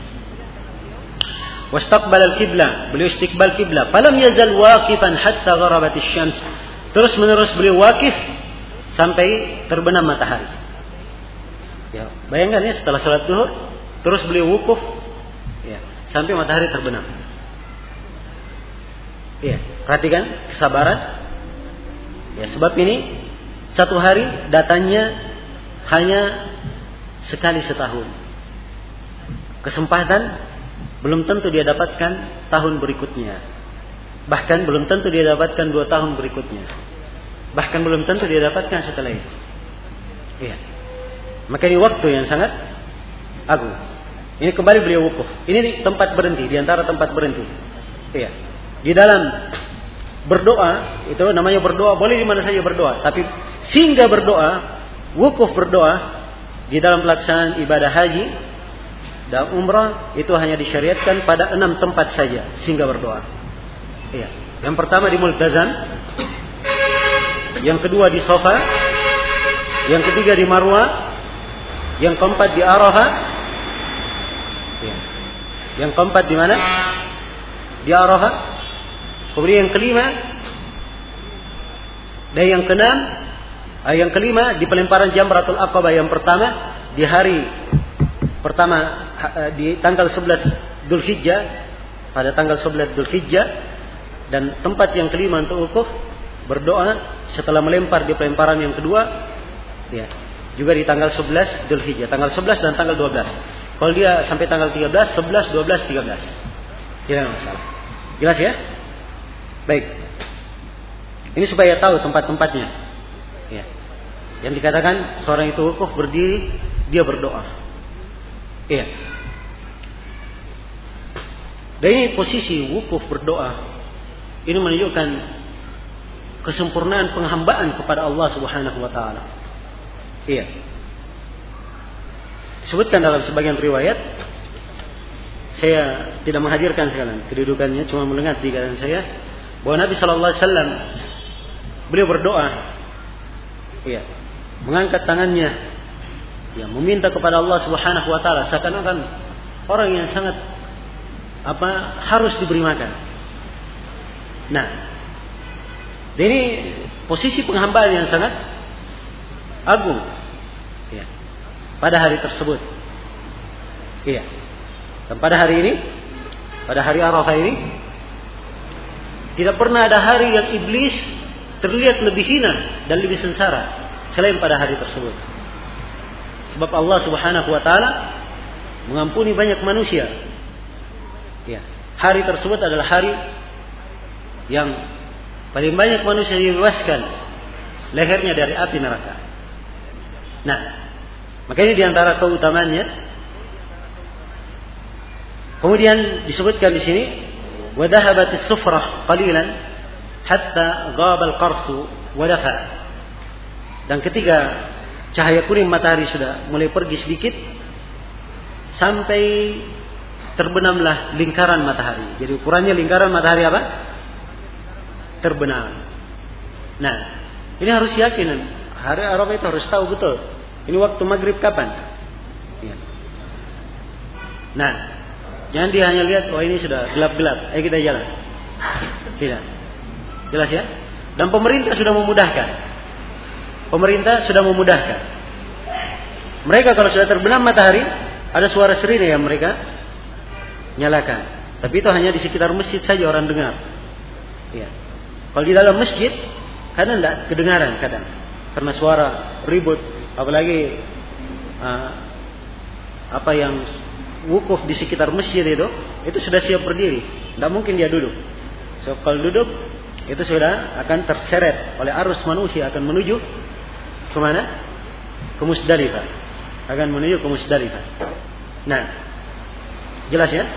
wastaqbal al-qiblah, beliau istiqbal qiblah. Falam yazal waqifan hatta gharabat asy-syams. Terus menerus beliau waqif sampai terbenam matahari. Ya, bayangkan ya, setelah salat zuhur terus beliau wukuf, ya, sampai matahari terbenam. Ya, perhatikan kesabaran. Ya, sebab ini satu hari datangnya hanya sekali setahun. Kesempatan belum tentu dia dapatkan tahun berikutnya. Bahkan belum tentu dia dapatkan 2 tahun berikutnya. Bahkan belum tentu dia dapatkan setelah itu. Iya. Maka ini waktu yang sangat agung. Ini kembali beliau wukuf. Ini tempat berhenti, di antara tempat berhenti. Iya. Di dalam berdoa, itu namanya berdoa, boleh di mana saja berdoa. Tapi singgah berdoa, wukuf berdoa, di dalam pelaksanaan ibadah haji dan umrah itu hanya disyariatkan pada 6 tempat saja singgah berdoa. Iya. Yang pertama di Multazam, yang kedua di Safa, yang ketiga di Marwah, yang keempat di Arafah. Iya. Yang keempat di mana? Di Arafah. Kemudian yang kelima dan yang keenam, yang kelima di pelemparan Jamratul Aqabah yang pertama di hari pertama di tanggal 11 Dzulhijjah, pada tanggal 11 Dzulhijjah, dan tempat yang kelima untuk wukuf berdoa setelah melempar di pelemparan yang kedua, ya, juga di tanggal 11 Dzulhijjah, tanggal 11 dan tanggal 12. Kalau dia sampai tanggal 13, 11, 12, 13. Tidak ada masalah. Jelas ya? Baik. Ini supaya tahu tempat-tempatnya. Ya. Yang dikatakan seorang itu wukuf berdiri, dia berdoa. Iya. Dan ini posisi wukuf berdoa. Ini menunjukkan kesempurnaan penghambaan kepada Allah Subhanahu wa taala. Iya. Disebutkan dalam sebagian riwayat, saya tidak menghadirkan sekalian kedudukannya, cuma mendengar di kalangan saya, bahwa Nabi sallallahu alaihi wasallam beliau berdoa, iya, mengangkat tangannya, ya, meminta kepada Allah Subhanahu wa taala seakan-akan orang yang sangat harus diberi makan. Nah, ini posisi penghambaan yang sangat agung, ya, pada hari tersebut. Iya. Dan pada hari ini, pada hari Arafah ini, tidak pernah ada hari yang iblis terlihat lebih hina dan lebih sengsara selain pada hari tersebut. Sebab Allah Subhanahu wa taala mengampuni banyak manusia. Ya, hari tersebut adalah hari yang paling banyak manusia dibebaskan lehernya dari api neraka. Nah, maka ini diantara keutamaannya. Kemudian disebutkan di sini, wa dhahabat as-sufrah qalilan hatta ghaba al-qarsu wa dafa. Dan ketika cahaya kuning matahari sudah mulai pergi sedikit, sampai terbenamlah lingkaran matahari. Jadi ukurannya lingkaran matahari apa? Terbenam. Nah, ini harus yakin. Hari Arafah itu harus tahu betul. Ini waktu maghrib kapan? Ya. Nah, jangan dia hanya lihat, oh ini sudah gelap-gelap, ayo kita jalan. Tidak. Jelas ya? Dan pemerintah sudah memudahkan. pemerintah sudah memudahkan. Mereka kalau sudah terbenam matahari, ada suara sirine yang mereka nyalakan. Tapi itu hanya di sekitar masjid saja orang dengar. Ya. Kalau di dalam masjid, kadang tidak kedengaran kadang. Karena suara ribut, apalagi apa yang wukuf di sekitar masjid itu sudah siap berdiri. Tidak mungkin dia duduk. So, kalau duduk, itu sudah akan terseret oleh arus manusia, akan menuju ke mana? Ke Musdalifah. Akan menuju ke Musdalifah. Nah, jelas ya?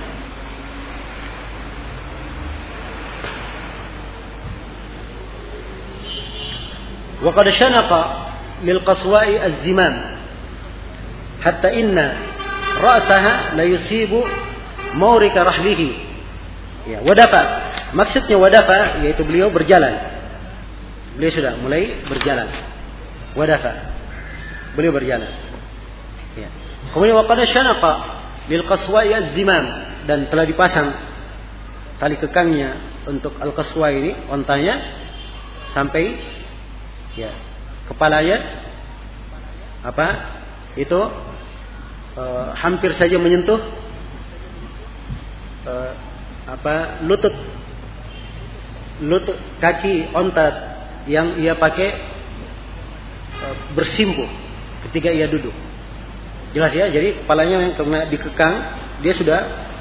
Wa qad shanaqa lil qaswa'i az-zimam hatta inna ra'saha la yusibu mawrika rahlihi. Ya, wadafa. Maksudnya wadafa yaitu beliau berjalan. Beliau sudah mulai berjalan. Wadafa. Beliau berjalan. Ya. Kemudian wa qad shanaqa lil qaswa'i az-zimam, dan telah dipasang tali kekangnya untuk al-qaswa ini, ontanya sampai ya kepalanya hampir saja menyentuh lutut kaki onta yang ia pakai bersimpuh ketika ia duduk. Jelas ya, jadi kepalanya yang kena dikekang, dia sudah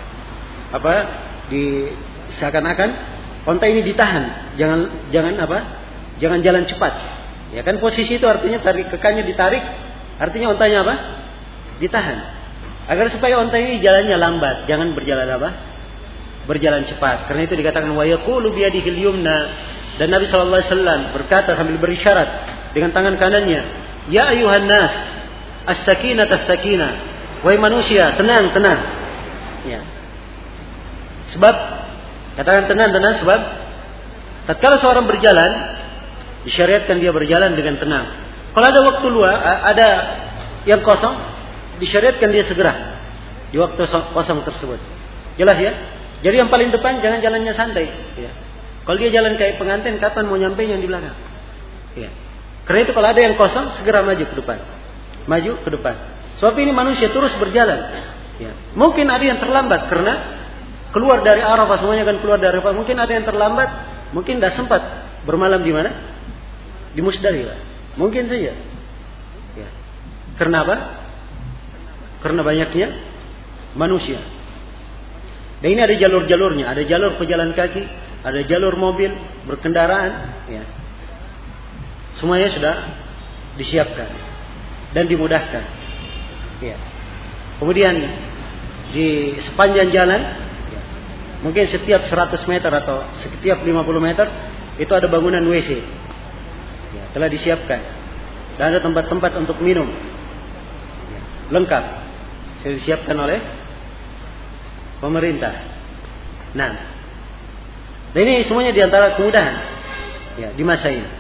seakan-akan onta ini ditahan, jangan jalan cepat. Ya kan, posisi itu artinya kekangnya ditarik, artinya ontanya ditahan. Agar supaya onta ini jalannya lambat, jangan berjalan berjalan cepat. Karena itu dikatakan wa yaqulu bi yadihil yumna, dan Nabi sallallahu alaihi wasallam berkata sambil berisyarat dengan tangan kanannya, ya ayuhan nas, as-sakinah as-sakinah, wahai manusia, tenang. Ya. Sebab katakan tenang sebab tatkala seorang berjalan, disyariatkan dia berjalan dengan tenang. Kalau ada waktu luang, ada yang kosong, disyariatkan dia segera di waktu kosong tersebut. Jelas ya? Jadi yang paling depan jangan jalannya santai. Ya. Kalau dia jalan kayak pengantin, kapan mau nyampe yang di belakang? Ya. Karena itu kalau ada yang kosong, segera maju ke depan. Maju ke depan. Sebab ini manusia terus berjalan. Ya. Mungkin ada yang terlambat karena keluar dari Arafah, semuanya kan keluar dari Arafah. Mungkin ada yang terlambat, mungkin tidak sempat bermalam di mana? Di Musdalifah. Mungkin saja. Ya. Karena apa? Karena banyaknya manusia. Dan ini ada jalur-jalurnya. Ada jalur pejalan kaki, ada jalur mobil, berkendaraan. Ya. Semuanya sudah disiapkan dan dimudahkan. Ya. Kemudian di sepanjang jalan, ya, mungkin setiap 100 meter atau setiap 50 meter itu ada bangunan WC. Ya, telah disiapkan. Dan ada tempat-tempat untuk minum. Ya, lengkap. Sudah disiapkan oleh pemerintah. Nah, dan ini semuanya diantara kemudahan ya, di masa ini.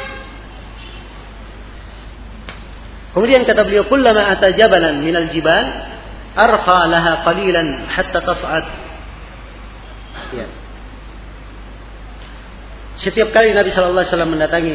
Kemudian kata beliau, kullama ata jabalan minal jibal arqa laha qalilan hatta tas'ad. Ya. Setiap kali Nabi sallallahu alaihi wasallam mendatangi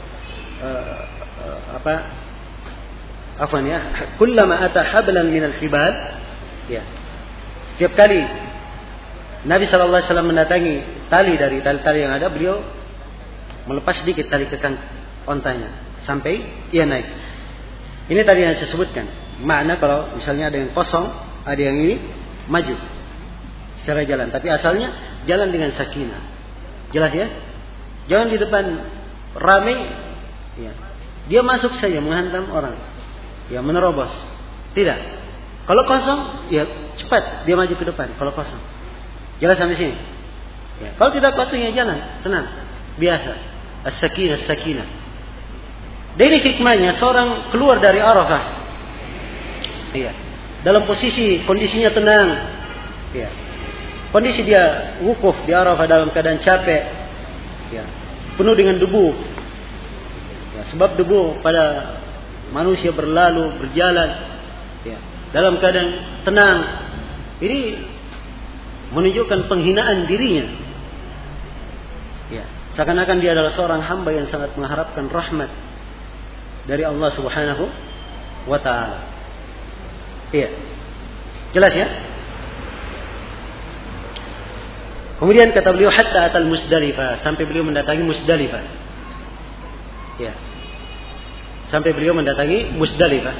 kullama ata hablan minal jibal, ya. Setiap kali Nabi sallallahu alaihi wasallam mendatangi tali dari tali-tali yang ada, beliau melepas sedikit tali kekang ontanya sampai ia naik. Ini tadi yang saya sebutkan. Makna kalau misalnya ada yang kosong, ada yang ini maju secara jalan, tapi asalnya jalan dengan sakinah. Jelas ya? Jangan di depan ramai, ya. Dia masuk saja menghantam orang, ya, menerobos. Tidak. Kalau kosong, ya cepat dia maju ke depan. Kalau kosong, jelas sampai sini. Ya. Kalau tidak kosong, ya jalan tenang, biasa. As-sakinah, as-sakinah. Dan ini hikmahnya, seorang keluar dari Arafah, ya, dalam kondisinya tenang, ya. Kondisi dia wukuf di Arafah dalam keadaan capek, ya, penuh dengan debu, ya, sebab debu pada manusia berlalu, berjalan, ya, dalam keadaan tenang. Ini menunjukkan penghinaan dirinya, ya, seakan-akan dia adalah seorang hamba yang sangat mengharapkan rahmat, dari Allah Subhanahu wa taala. Iya. Jelas ya? Kemudian kata beliau hatta atal Musdalifah, sampai beliau mendatangi Musdalifah. Ya. Sampai beliau mendatangi Musdalifah.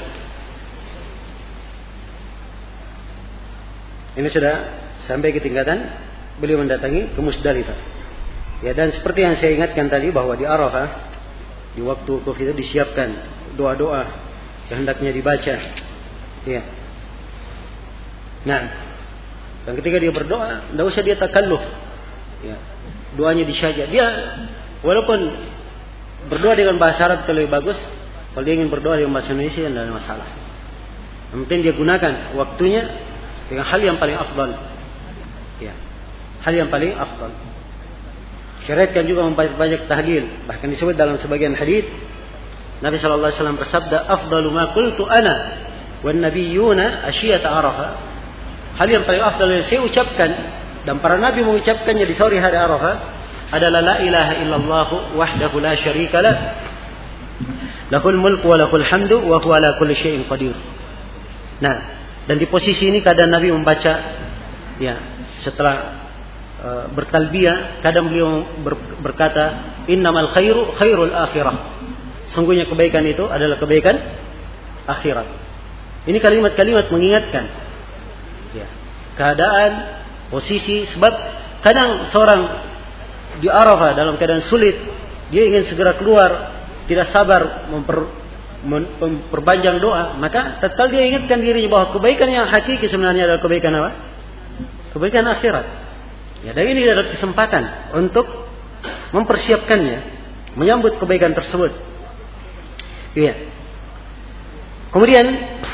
Ini sudah sampai ke tingkatan beliau mendatangi ke Musdalifah. Ya, dan seperti yang saya ingatkan tadi bahwa di Arafah di waktu wukuf itu disiapkan doa-doa yang hendaknya dibaca. Ya. Nah, dan ketika dia berdoa, tidak usah dia takalluf. Ya. Doanya disyaja. Dia walaupun berdoa dengan bahasa Arab itu lebih bagus, kalau dia ingin berdoa dengan bahasa Indonesia tidak ada masalah. Yang penting dia gunakan waktunya dengan hal yang paling afdal. Ya. Hal yang paling afdal. Syariatkan juga memperbanyak tahlil. Bahkan disebut dalam sebagian hadis Nabi sallallahu alaihi wasallam bersabda, "Afdalu ma qultu ana wan nabiyyuna asyiyata Arafah." Hal yang paling afdal yang saya ucapkan dan para nabi mengucapkannya di sore hari Arafah adalah la ilaha illallah wahdahu la syarika lah. Lahul mulku wa lahul hamdu wa huwa ala kulli syai'in qadir. Nah, dan di posisi ini kadang Nabi membaca ya, setelah bertalbiyah, kadang beliau berkata, "Innamal khairu khairul akhirah." Sungguhnya kebaikan itu adalah kebaikan akhirat. Ini kalimat-kalimat mengingatkan ya, keadaan, posisi, sebab kadang seorang di Arafah dalam keadaan sulit, dia ingin segera keluar, tidak sabar memperpanjang doa, maka tatkala dia ingatkan dirinya bahwa kebaikan yang hakiki sebenarnya adalah kebaikan apa? Kebaikan akhirat. Ya, dan ini adalah kesempatan untuk mempersiapkannya, menyambut kebaikan tersebut. Iya. Kemudian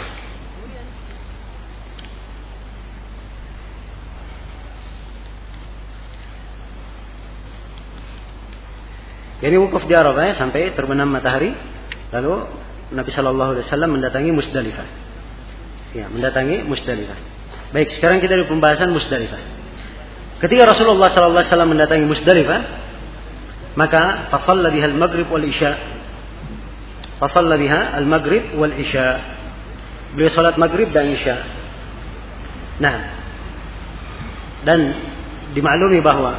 jadi wukuf di Arafah ya, sampai terbenam matahari, lalu Nabi Shallallahu Alaihi Wasallam mendatangi Musdalifah. Ya, mendatangi Musdalifah. Baik, sekarang kita di pembahasan Musdalifah. Ketika Rasulullah sallallahu alaihi wasallam mendatangi Musdalifah, maka fasalla biha al-maghrib wal isya. Fasalla biha al-maghrib wal isya. Beliau salat maghrib dan isya. Nah, dan dimaklumi bahwa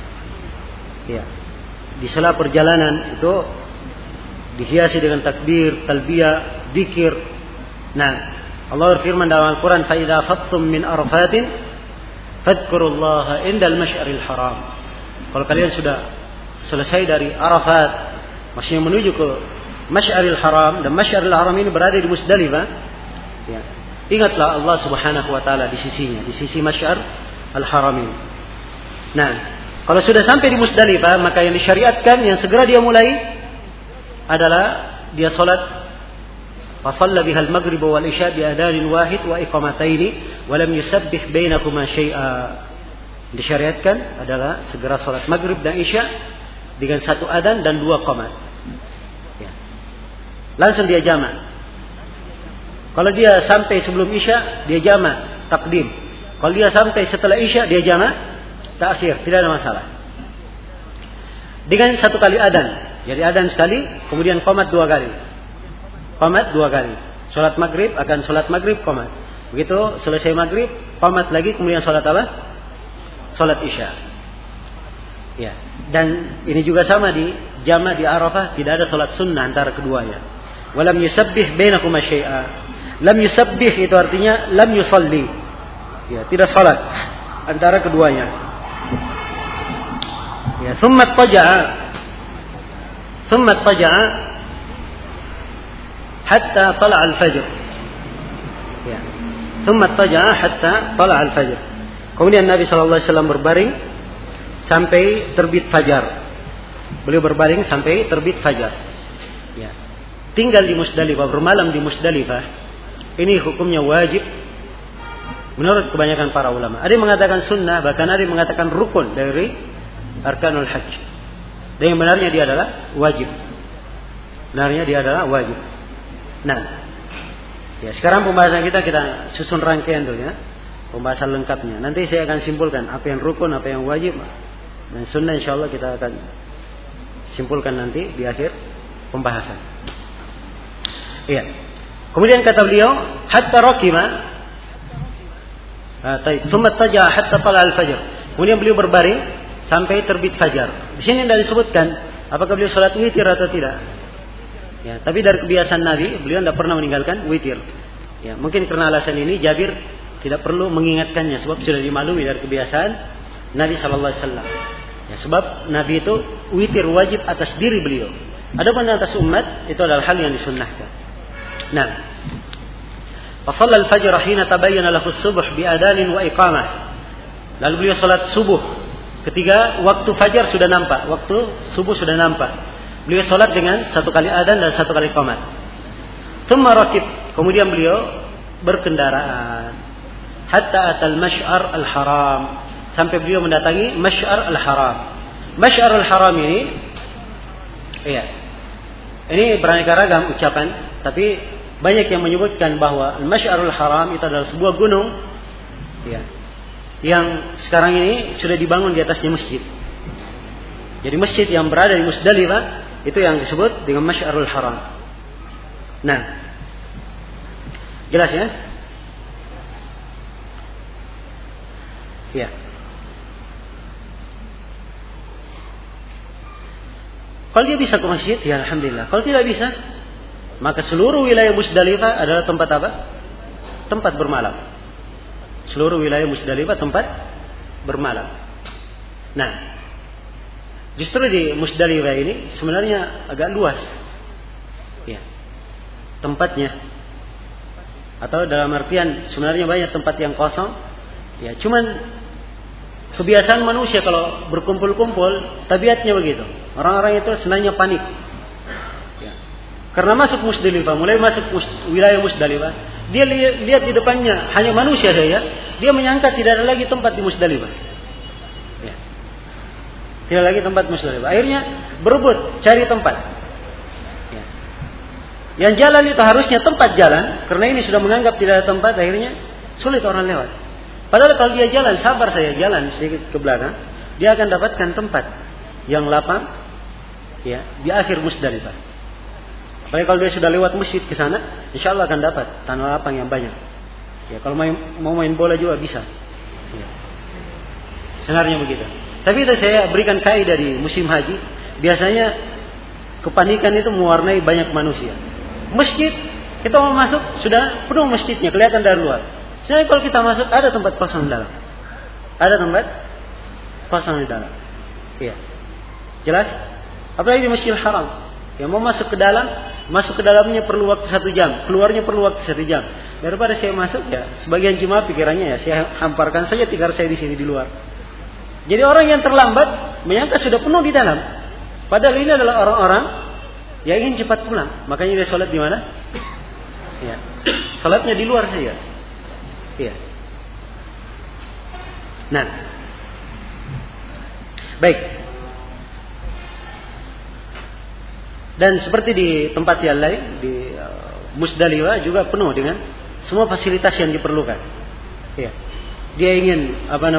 ya, di sela perjalanan itu dihiasi dengan takbir, talbiyah, dzikir. Nah, Allah berfirman dalam Al-Qur'an, "Fa idza fattum min arafatin fadhkurullaha indal masy'aril haram." Kalau kalian sudah selesai dari Arafat, maksudnya menuju ke Masy'aril Haram, dan Masy'aril Haram ini berada di Musdalifah, ya, ingatlah Allah Subhanahu wa taala di sisinya, di sisi Masy'ar al-Haram ini. Nah, kalau sudah sampai di Musdalifah, maka yang disyariatkan yang segera dia mulai adalah dia salat fasalla biha al-maghrib wal isya bi adanin wahid wa iqamataini wa lam yusabbih bainakuma syai'a. Disyariatkan adalah segera salat maghrib dan isya dengan satu adzan dan dua qamat. Ya. Langsung dia jamak. Kalau dia sampai sebelum isya, dia jamak takdim. Kalau dia sampai setelah isya, dia jamak takhir, tidak ada masalah. Dengan satu kali adzan. Jadi adzan sekali, kemudian qamat dua kali. Qamat dua kali. Salat maghrib akan salat maghrib qamat. Begitu selesai maghrib, qamat lagi, kemudian salat apa? Salat isya. Ya. Dan ini juga sama di jamak di Arafah, tidak ada salat sunnah antara keduanya. Walam yusabbih bainakuma syai'a. Lam yusabbih itu artinya lam yusalli. Ya, tidak salat antara keduanya. Ya, thumma taja'a hatta tala' al-fajr. Ya. Thumma taja'a hatta tala' al-fajr. Kemudian Nabi sallallahu alaihi wasallam berbaring sampai terbit fajar. Beliau berbaring sampai terbit fajar. Ya. Tinggal di Musdalifah, bermalam di Musdalifah. Ini hukumnya wajib menurut kebanyakan para ulama. Ada yang mengatakan sunnah, bahkan ada yang mengatakan rukun dari arkanul hajj. Dan yang benarnya dia adalah wajib. Benarnya dia adalah wajib. Nah, ya, sekarang pembahasan kita susun rangkaian dulu ya. Pembahasan lengkapnya. Nanti saya akan simpulkan apa yang rukun, apa yang wajib, dan sunnah insyaallah kita akan simpulkan nanti di akhir pembahasan. Iya. Kemudian kata beliau, hatta rakima. Tsumma taja hatta tala al-fajr. Kemudian beliau berbaring sampai terbit fajar. Di sini tidak disebutkan apakah beliau salat witir atau tidak. Ya, tapi dari kebiasaan Nabi, beliau tidak pernah meninggalkan witir. Ya, mungkin karena alasan ini Jabir tidak perlu mengingatkannya sebab sudah dimaklumi dari kebiasaan Nabi sallallahu alaihi wasallam. Ya, sebab Nabi itu witir wajib atas diri beliau. Adapun atas umat itu adalah hal yang disunnahkan. Nah, fasalla al-fajr hina tabayyana lahu as-subh bi adanin wa iqamah. Lalu beliau salat subuh ketika waktu fajar sudah nampak, waktu subuh sudah nampak. Beliau salat dengan satu kali adzan dan satu kali iqamah. Tsumma rakib, kemudian beliau berkendaraan hatta atal masy'ar al-haram, sampai beliau mendatangi masy'ar al-haram. Masy'ar al-haram ini iya. Ini beraneka ragam ucapan, tapi banyak yang menyebutkan bahwa Masy'arul Haram itu adalah sebuah gunung ya, yang sekarang ini sudah dibangun di atasnya masjid. Jadi masjid yang berada di Musdalifah itu yang disebut dengan Masy'arul Haram. Nah, jelas ya? Ya. Kalau dia bisa ke masjid, ya alhamdulillah. Kalau tidak bisa, maka seluruh wilayah Musdalifah adalah tempat apa? Tempat bermalam. Seluruh wilayah Musdalifah tempat bermalam. Nah, justru di Musdalifah ini sebenarnya agak luas, ya, tempatnya. Atau dalam artian sebenarnya banyak tempat yang kosong. Ya, cuman kebiasaan manusia kalau berkumpul-kumpul, tabiatnya begitu. Orang-orang itu sebenarnya panik. Ya. Karena masuk Musdalifah, mulai masuk wilayah Musdalifah, dia lihat di depannya hanya manusia saja, dia menyangka tidak ada lagi tempat di Musdalifah. Ya. Tidak lagi tempat Musdalifah. Akhirnya berebut cari tempat. Ya. Yang jalan itu harusnya tempat jalan, karena ini sudah menganggap tidak ada tempat, akhirnya sulit orang lewat. Padahal kalau dia jalan, sabar saya jalan sedikit ke belakang, dia akan dapatkan tempat yang lapang, ya, di akhir Musdalifah. Apalagi kalau dia sudah lewat masjid ke sana, insya Allah akan dapat tanah lapang yang banyak. Ya, kalau mau main bola juga bisa. Ya. Sebenarnya begitu. Tapi itu saya berikan kaidah di musim haji. Biasanya kepanikan itu mewarnai banyak manusia. Masjid, kita mau masuk sudah penuh masjidnya, kelihatan dari luar. Jadi kalau kita masuk ada tempat kosong di dalam. Ada tempat kosong di dalam. Iya. Jelas? Apalagi di Masjidil Haram. Yang mau masuk ke dalamnya perlu waktu 1 jam, keluarnya perlu waktu 1 jam. Daripada saya masuk ya, sebagian jemaah pikirannya ya saya hamparkan saja tikar saya di sini di luar. Jadi orang yang terlambat menyangka sudah penuh di dalam. Padahal ini adalah orang-orang yang ingin cepat pulang. Makanya dia sholat di mana? Ya. Sholatnya di luar saja. Iya. Nah, baik. Dan seperti di tempat yang lain di Musdalifah juga penuh dengan semua fasilitas yang diperlukan. Iya. Dia ingin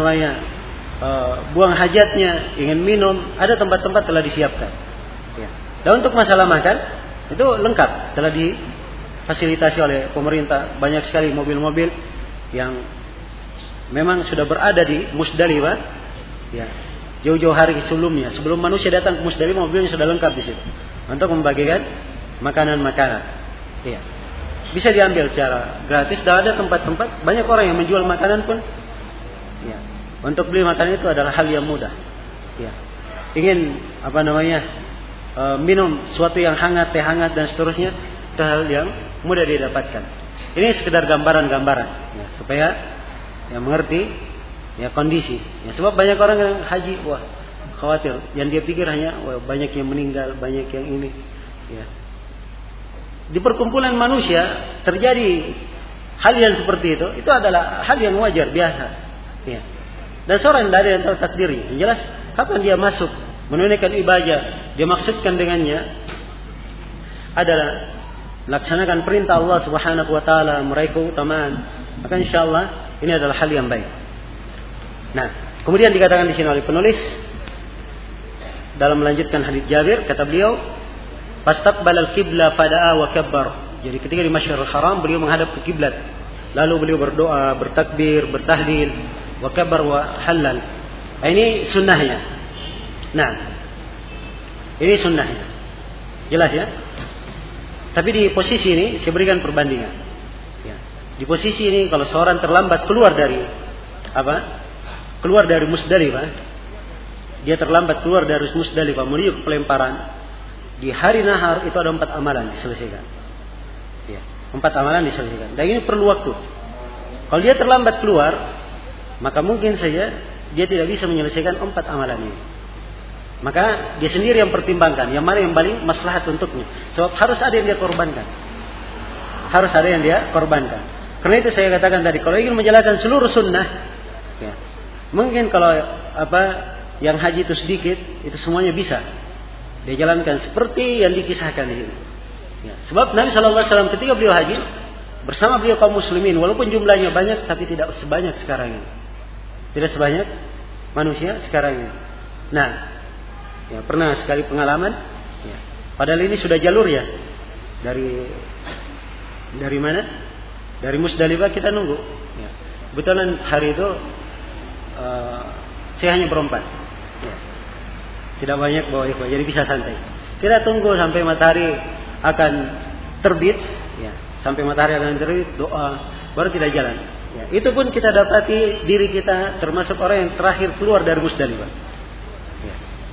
buang hajatnya, ingin minum, ada tempat-tempat telah disiapkan. Iya. Dan untuk masalah makan itu lengkap, telah difasilitasi oleh pemerintah. Banyak sekali mobil-mobil yang memang sudah berada di Musdalifah, ya, jauh-jauh hari sebelumnya, sebelum manusia datang ke Musdalifah, mobilnya sudah lengkap di situ untuk membagikan makanan-makanan. Ya. Bisa diambil secara gratis. Dan ada tempat-tempat banyak orang yang menjual makanan pun. Ya. Untuk beli makanan itu adalah hal yang mudah. Ya. Ingin minum sesuatu yang hangat, teh hangat dan seterusnya, itu hal yang mudah didapatkan. Ini sekedar gambaran-gambaran ya, supaya yang mengerti ya kondisi. Ya, sebab banyak orang yang haji, wah khawatir. Yang dia pikir hanya banyak yang meninggal, banyak yang ini. Ya. Di perkumpulan manusia terjadi hal yang seperti itu adalah hal yang wajar biasa. Ya. Dan seorang dari yang tahu takdirnya. Yang jelas kapan dia masuk menunaikan ibadah, dia maksudkan dengannya adalah laksanakan perintah Allah Subhanahu wa taala, meraih keutamaan, maka insyaallah ini adalah hal yang baik. Nah, kemudian dikatakan di sini oleh penulis dalam melanjutkan hadits Jabir, kata beliau, "Fastaqbala al-qibla fada'a wa kabbar." Jadi ketika di Masjidil Haram beliau menghadap ke kiblat. Lalu beliau berdoa, bertakbir, bertahlil, wa kabar wa halal. Ini sunnahnya. Nah, ini sunnahnya. Jelas ya? Tapi di posisi ini saya berikan perbandingan. Ya. Di posisi ini kalau seorang terlambat keluar dari keluar dari Musdalifah, dia terlambat keluar dari Musdalifah menuju ke pelemparan, di hari nahar itu ada 4 amalan diselesaikan. Ya, 4 amalan diselesaikan. Dan ini perlu waktu. Kalau dia terlambat keluar, maka mungkin saja dia tidak bisa menyelesaikan 4 amalan ini. Maka dia sendiri yang pertimbangkan yang mana yang paling maslahat untuknya. Sebab harus ada yang dia korbankan. Harus ada yang dia korbankan. Karena itu saya katakan tadi, kalau ingin menjalankan seluruh sunnah, ya, mungkin kalau yang haji itu sedikit, itu semuanya bisa dia jalankan seperti yang dikisahkan di sini. Ya, sebab Nabi SAW ketika beliau haji bersama beliau kaum muslimin, walaupun jumlahnya banyak, tapi tidak sebanyak sekarang ini. Tidak sebanyak manusia sekarang ini. Nah, ya, pernah sekali pengalaman. Ya, padahal ini sudah jalur ya dari mana? Dari Musdalifah kita nunggu. Ya, kebetulan hari itu saya hanya berempat. Ya, tidak banyak bawa ikhwah, jadi bisa santai. Kita tunggu sampai matahari akan terbit. Ya, sampai matahari akan terbit, doa, baru kita jalan. Ya, itu pun kita dapati diri kita termasuk orang yang terakhir keluar dari Musdalifah. Ya.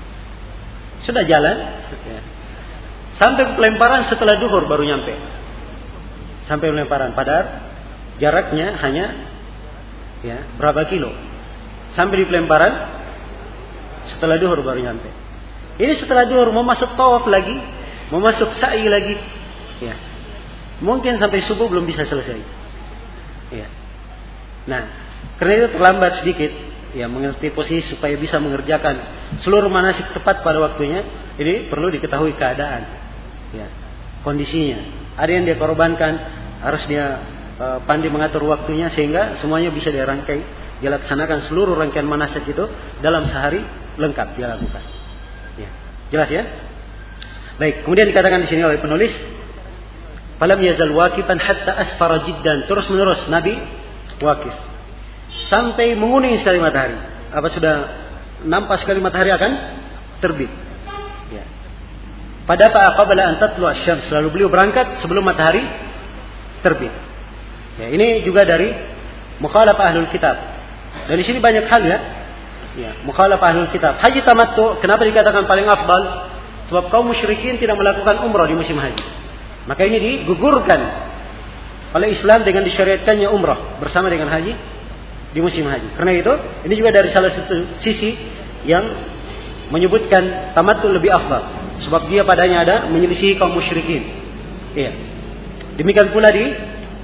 Sudah jalan, ya, sampai pelemparan setelah duhur baru nyampe. Sampai pelemparan, padahal jaraknya hanya ya berapa kilo. Sampai di pelemparan setelah duhur baru nyampe. Ini setelah duhur mau masuk tawaf lagi, mau masuk sa'i lagi. Ya. Mungkin sampai subuh belum bisa selesai. Ya. Nah, karena itu terlambat sedikit, ya, mengerti posisi supaya bisa mengerjakan seluruh manasik tepat pada waktunya. Ini perlu diketahui keadaan, ya, kondisinya. Ada yang dia korbankan, harus dia pandai mengatur waktunya sehingga semuanya bisa dia rangkai, dia laksanakan seluruh rangkaian manasik itu dalam sehari lengkap dia lakukan. Ya. Jelas ya? Baik, kemudian dikatakan di sini oleh penulis, falam yazal waqifan hatta asfara jiddan, terus menerus Nabi waqif sampai menguning sekali matahari. Apa sudah nampak sekali matahari akan terbit. Ya. Pada qabla an tatlu asy-syams, lalu beliau berangkat sebelum matahari terbit. Ya, ini juga dari mukhalafah ahlul kitab. Dan di sini banyak hal ya. Ya, mukhalafah ahlul kitab. Haji tamattu kenapa dikatakan paling afdal? Sebab kaum musyrikin tidak melakukan umrah di musim haji. Maka ini digugurkan oleh Islam dengan disyariatkannya umrah bersama dengan haji di musim haji. Karena itu, ini juga dari salah satu sisi yang menyebutkan tamattu lebih afdal. Sebab dia padanya ada menyelisihi kaum musyrikin. Iya. Demikian pula di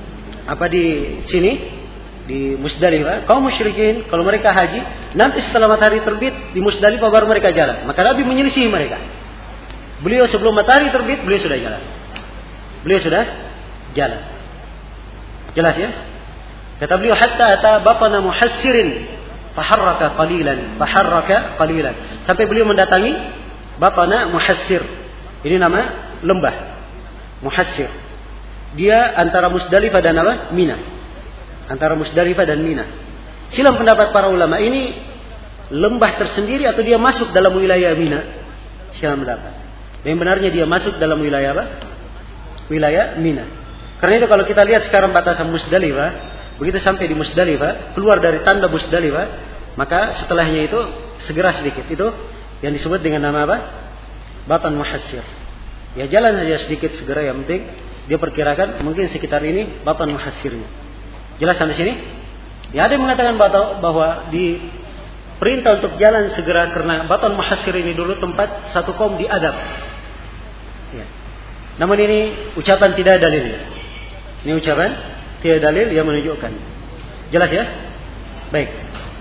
sini di Musdalifah, kaum musyrikin kalau mereka haji, nanti setelah matahari terbit di Musdalifah baru mereka jalan. Maka Nabi menyelisihi mereka. Beliau sebelum matahari terbit, beliau sudah jalan. Beliau sudah jalan. Jelas ya? Kata beliau, hatta ata batana muhassirin faharraka qalilan. Sampai beliau mendatangi batana muhassir. Ini nama lembah Muhassir. Dia antara Musdalifah dan Mina. Antara Musdalifah dan Mina. Silang pendapat para ulama, ini lembah tersendiri atau dia masuk dalam wilayah Mina? Silang pendapat. Yang benarnya dia masuk dalam wilayah apa? Wilayah Mina. Karena itu kalau kita lihat sekarang batasan Musdalifah, begitu sampai di Musdalifah, keluar dari tanda Musdalifah, maka setelahnya itu segera sedikit. Itu yang disebut dengan nama apa? Batan Muhassir. Ya jalan saja sedikit segera, yang penting dia perkirakan mungkin sekitar ini Batan Muhassirnya. Jelas sampai sini? Ya, ada yang mengatakan bahwa di perintah untuk jalan segera karena Batan Muhassir ini dulu tempat satu kaum diadab. Ya. Namun ini ucapan tidak dalil. Ini ucapan tidak dalil yang menunjukkan. Jelas ya? Baik.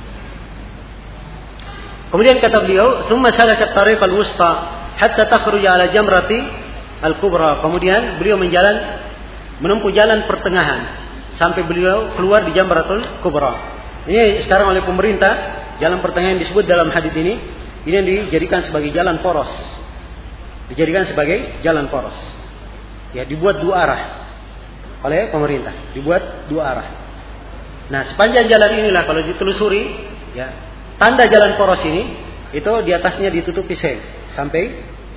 Kemudian kata beliau, "Tsumma salaka at-tariq al-wusta hatta takhruja ala jamrati al-kubra." Kemudian beliau menempuh jalan pertengahan sampai beliau keluar di Jamratul Kubra. Ini sekarang oleh pemerintah jalan pertengahan disebut dalam hadis ini yang dijadikan sebagai jalan poros. Dijadikan sebagai jalan poros. Ya, dibuat dua arah. oleh pemerintah, dibuat 2 arah. Nah, sepanjang jalan inilah kalau ditelusuri, ya, tanda jalan poros ini itu di atasnya ditutupi seng sampai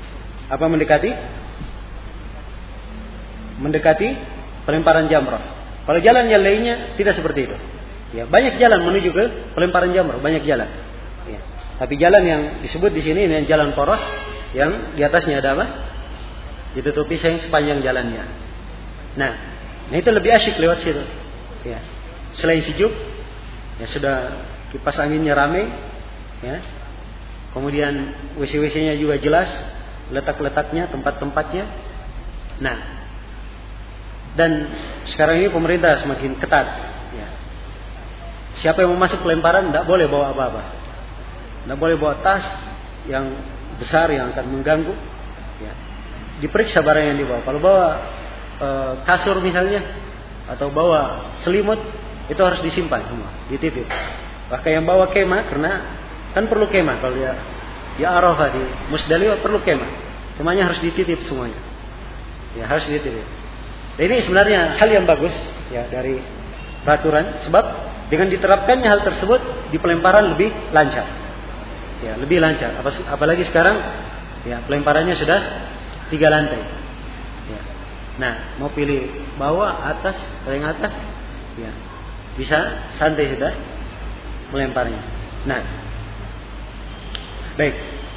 mendekati pelemparan jamrah. Kalau jalan yang lainnya tidak seperti itu. Ya, banyak jalan menuju ke pelemparan jamrah, banyak jalan. Ya. Tapi jalan yang disebut di sini ini jalan poros yang di atasnya ada apa? Ditutupi seng sepanjang jalannya. Nah, itu lebih asyik lewat situ. Ya. Selain sejuk, ya sudah kipas anginnya ramai, ya. Kemudian WC-WC-nya juga jelas, letak-letaknya, tempat-tempatnya. Nah, dan sekarang ini pemerintah semakin ketat. Ya. Siapa yang mau masuk pelemparan tidak boleh bawa apa-apa, tidak boleh bawa tas yang besar yang akan mengganggu. Ya. Diperiksa barang yang dibawa. Kalau bawa kasur misalnya atau bawa selimut, itu harus disimpan semua, dititip. Bahkan yang bawa kemah, karena kan perlu kemah kalau dia di Arafah, di Musdalifah perlu kemah, semuanya harus dititip semuanya. Ya, harus dititip. Dan ini sebenarnya hal yang bagus ya dari peraturan, sebab dengan diterapkannya hal tersebut di pelemparan lebih lancar. Ya, lebih lancar. Apalagi sekarang ya pelemparannya sudah 3 lantai. Ya. Nah, mau pilih bawah, atas, paling atas, ya bisa santai sudah melemparnya. Nah, baik.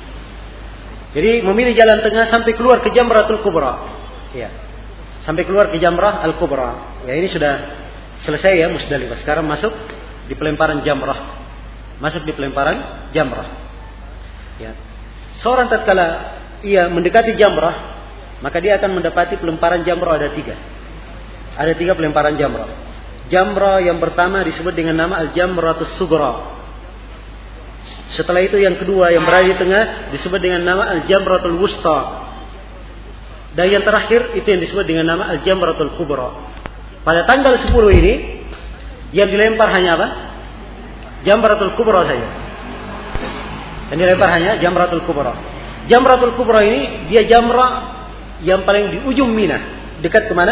Jadi memilih jalan tengah sampai keluar ke Jamratul Kubra. Ya. Sampai keluar ke Jamrah Al-Kubra. Ya, ini sudah selesai ya Musdalifah. Sekarang masuk di pelemparan Jamrah. Masuk di pelemparan Jamrah. Ya. Seorang tatkala ia mendekati Jamrah, maka dia akan mendapati pelemparan Jamrah ada 3. Ada 3 pelemparan Jamrah. Jamrah yang pertama disebut dengan nama Al-Jamratus Sughra. Setelah itu yang kedua yang berada di tengah disebut dengan nama Al-Jamratul Wusta. Dan yang terakhir itu yang disebut dengan nama Al-Jamratul Kubra. Pada tanggal 10 ini yang dilempar hanya apa? Jamratul Kubra saja. Yang dilempar hanya Jamratul Kubra. Jamratul Kubra ini dia jamrah yang paling di ujung Mina. Dekat ke mana?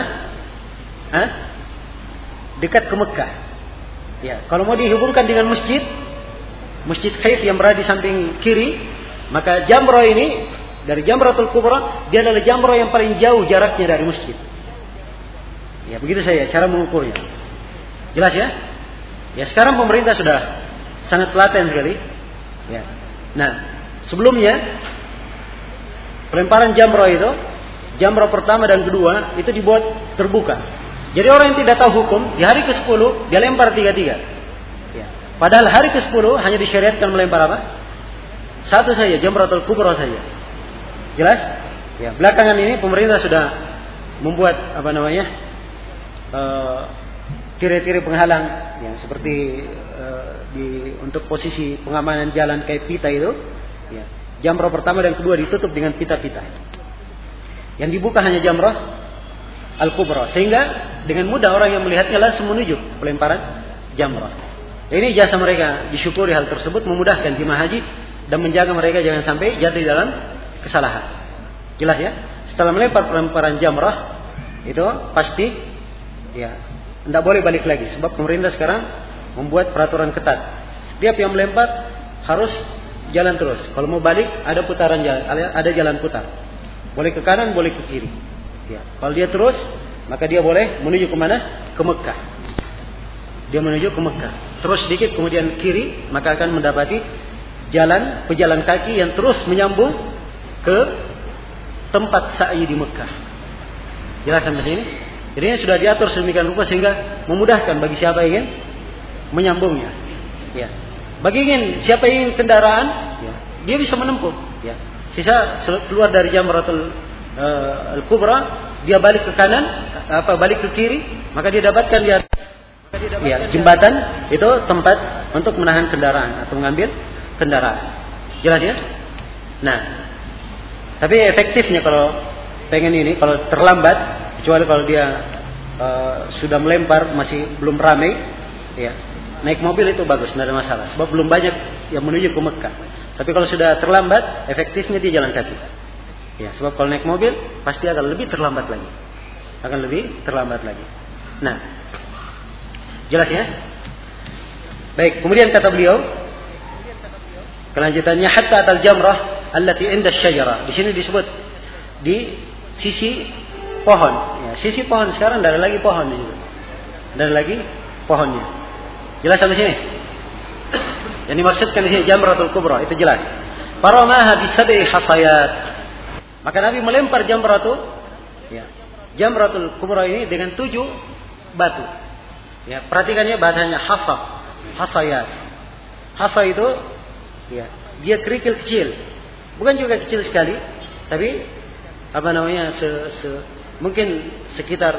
Dekat ke Mekah. Ya, kalau mau dihubungkan dengan Masjid Khaif yang berada di samping kiri, maka jamrah ini dari Jamratul Kubra dia adalah jamrah yang paling jauh jaraknya dari masjid. Ya, begitu saya cara mengukurnya. Jelas ya? Ya, sekarang pemerintah sudah sangat telaten sekali. Ya. Nah, sebelumnya pelemparan jamrah itu, jamrah pertama dan kedua itu dibuat terbuka. Jadi orang yang tidak tahu hukum, di hari ke-10 dia lempar 3-3. Ya. Padahal hari ke-10 hanya disyariatkan melempar apa? 1 saja, Jamratul Kubra saja. Jelas? Ya, belakangan ini pemerintah sudah membuat tirai-tirai penghalang yang seperti untuk posisi pengamanan jalan kayak pita itu. Ya. Jamrah pertama dan kedua ditutup dengan pita-pita. Yang dibuka hanya Jamrah Al-Kubra, sehingga dengan mudah orang yang melihatnya langsung menuju pelemparan jamrah. Ini jasa mereka, disyukuri hal tersebut memudahkan jemaah haji dan menjaga mereka jangan sampai jatuh dalam kesalahan. Jelas ya? Setelah melempar pelemparan jamrah itu pasti ya tidak boleh balik lagi, sebab pemerintah sekarang membuat peraturan ketat. Setiap yang melempar harus jalan terus. Kalau mau balik ada putaran jalan, ada jalan putar. Boleh ke kanan, boleh ke kiri. Ya, kalau dia terus, maka dia boleh menuju ke mana? Ke Mekah. Dia menuju ke Mekah. Terus sedikit kemudian kiri, maka akan mendapati jalan pejalan kaki yang terus menyambung ke tempat sa'i di Mekah. Jelas sampai sini? Jadi sudah diatur sedemikian rupa sehingga memudahkan bagi siapa yang ingin menyambungnya. Ya. Bagi siapa yang ingin kendaraan, ya, dia bisa menempuh. Ya. Sisa keluar dari Jamratul Al-Kubra, dia balik ke kanan, balik ke kiri, maka dia dapatkan di atas ya, jembatan itu tempat untuk menahan kendaraan atau mengambil kendaraan. Jelas ya? Nah, tapi efektifnya kalau pengen ini, kalau terlambat, kecuali kalau dia sudah melempar masih belum ramai, ya naik mobil itu bagus, tidak ada masalah, sebab belum banyak yang menuju ke Mekah. Tapi kalau sudah terlambat, efektifnya dia jalan kaki. Ya, sebab kalau naik mobil pasti akan lebih terlambat lagi. Nah, jelas ya? Baik, kemudian kata beliau, kelanjutannya hatta atal jamrah allati inda syajarah. Di sini disebut di sisi pohon. Ya, sisi pohon sekarang tidak ada lagi pohon di situ. Tidak ada lagi pohonnya. Jelas sampai sini? Yang dimaksudkan di sini jamratul kubra, itu jelas. Faramaha bisab'i hasayat. Maka Nabi melempar jamratul kubra ini dengan 7 batu. Ya, perhatikannya bahasanya hasayat. Hasa itu ya, dia kerikil kecil. Bukan juga kecil sekali, tapi mungkin sekitar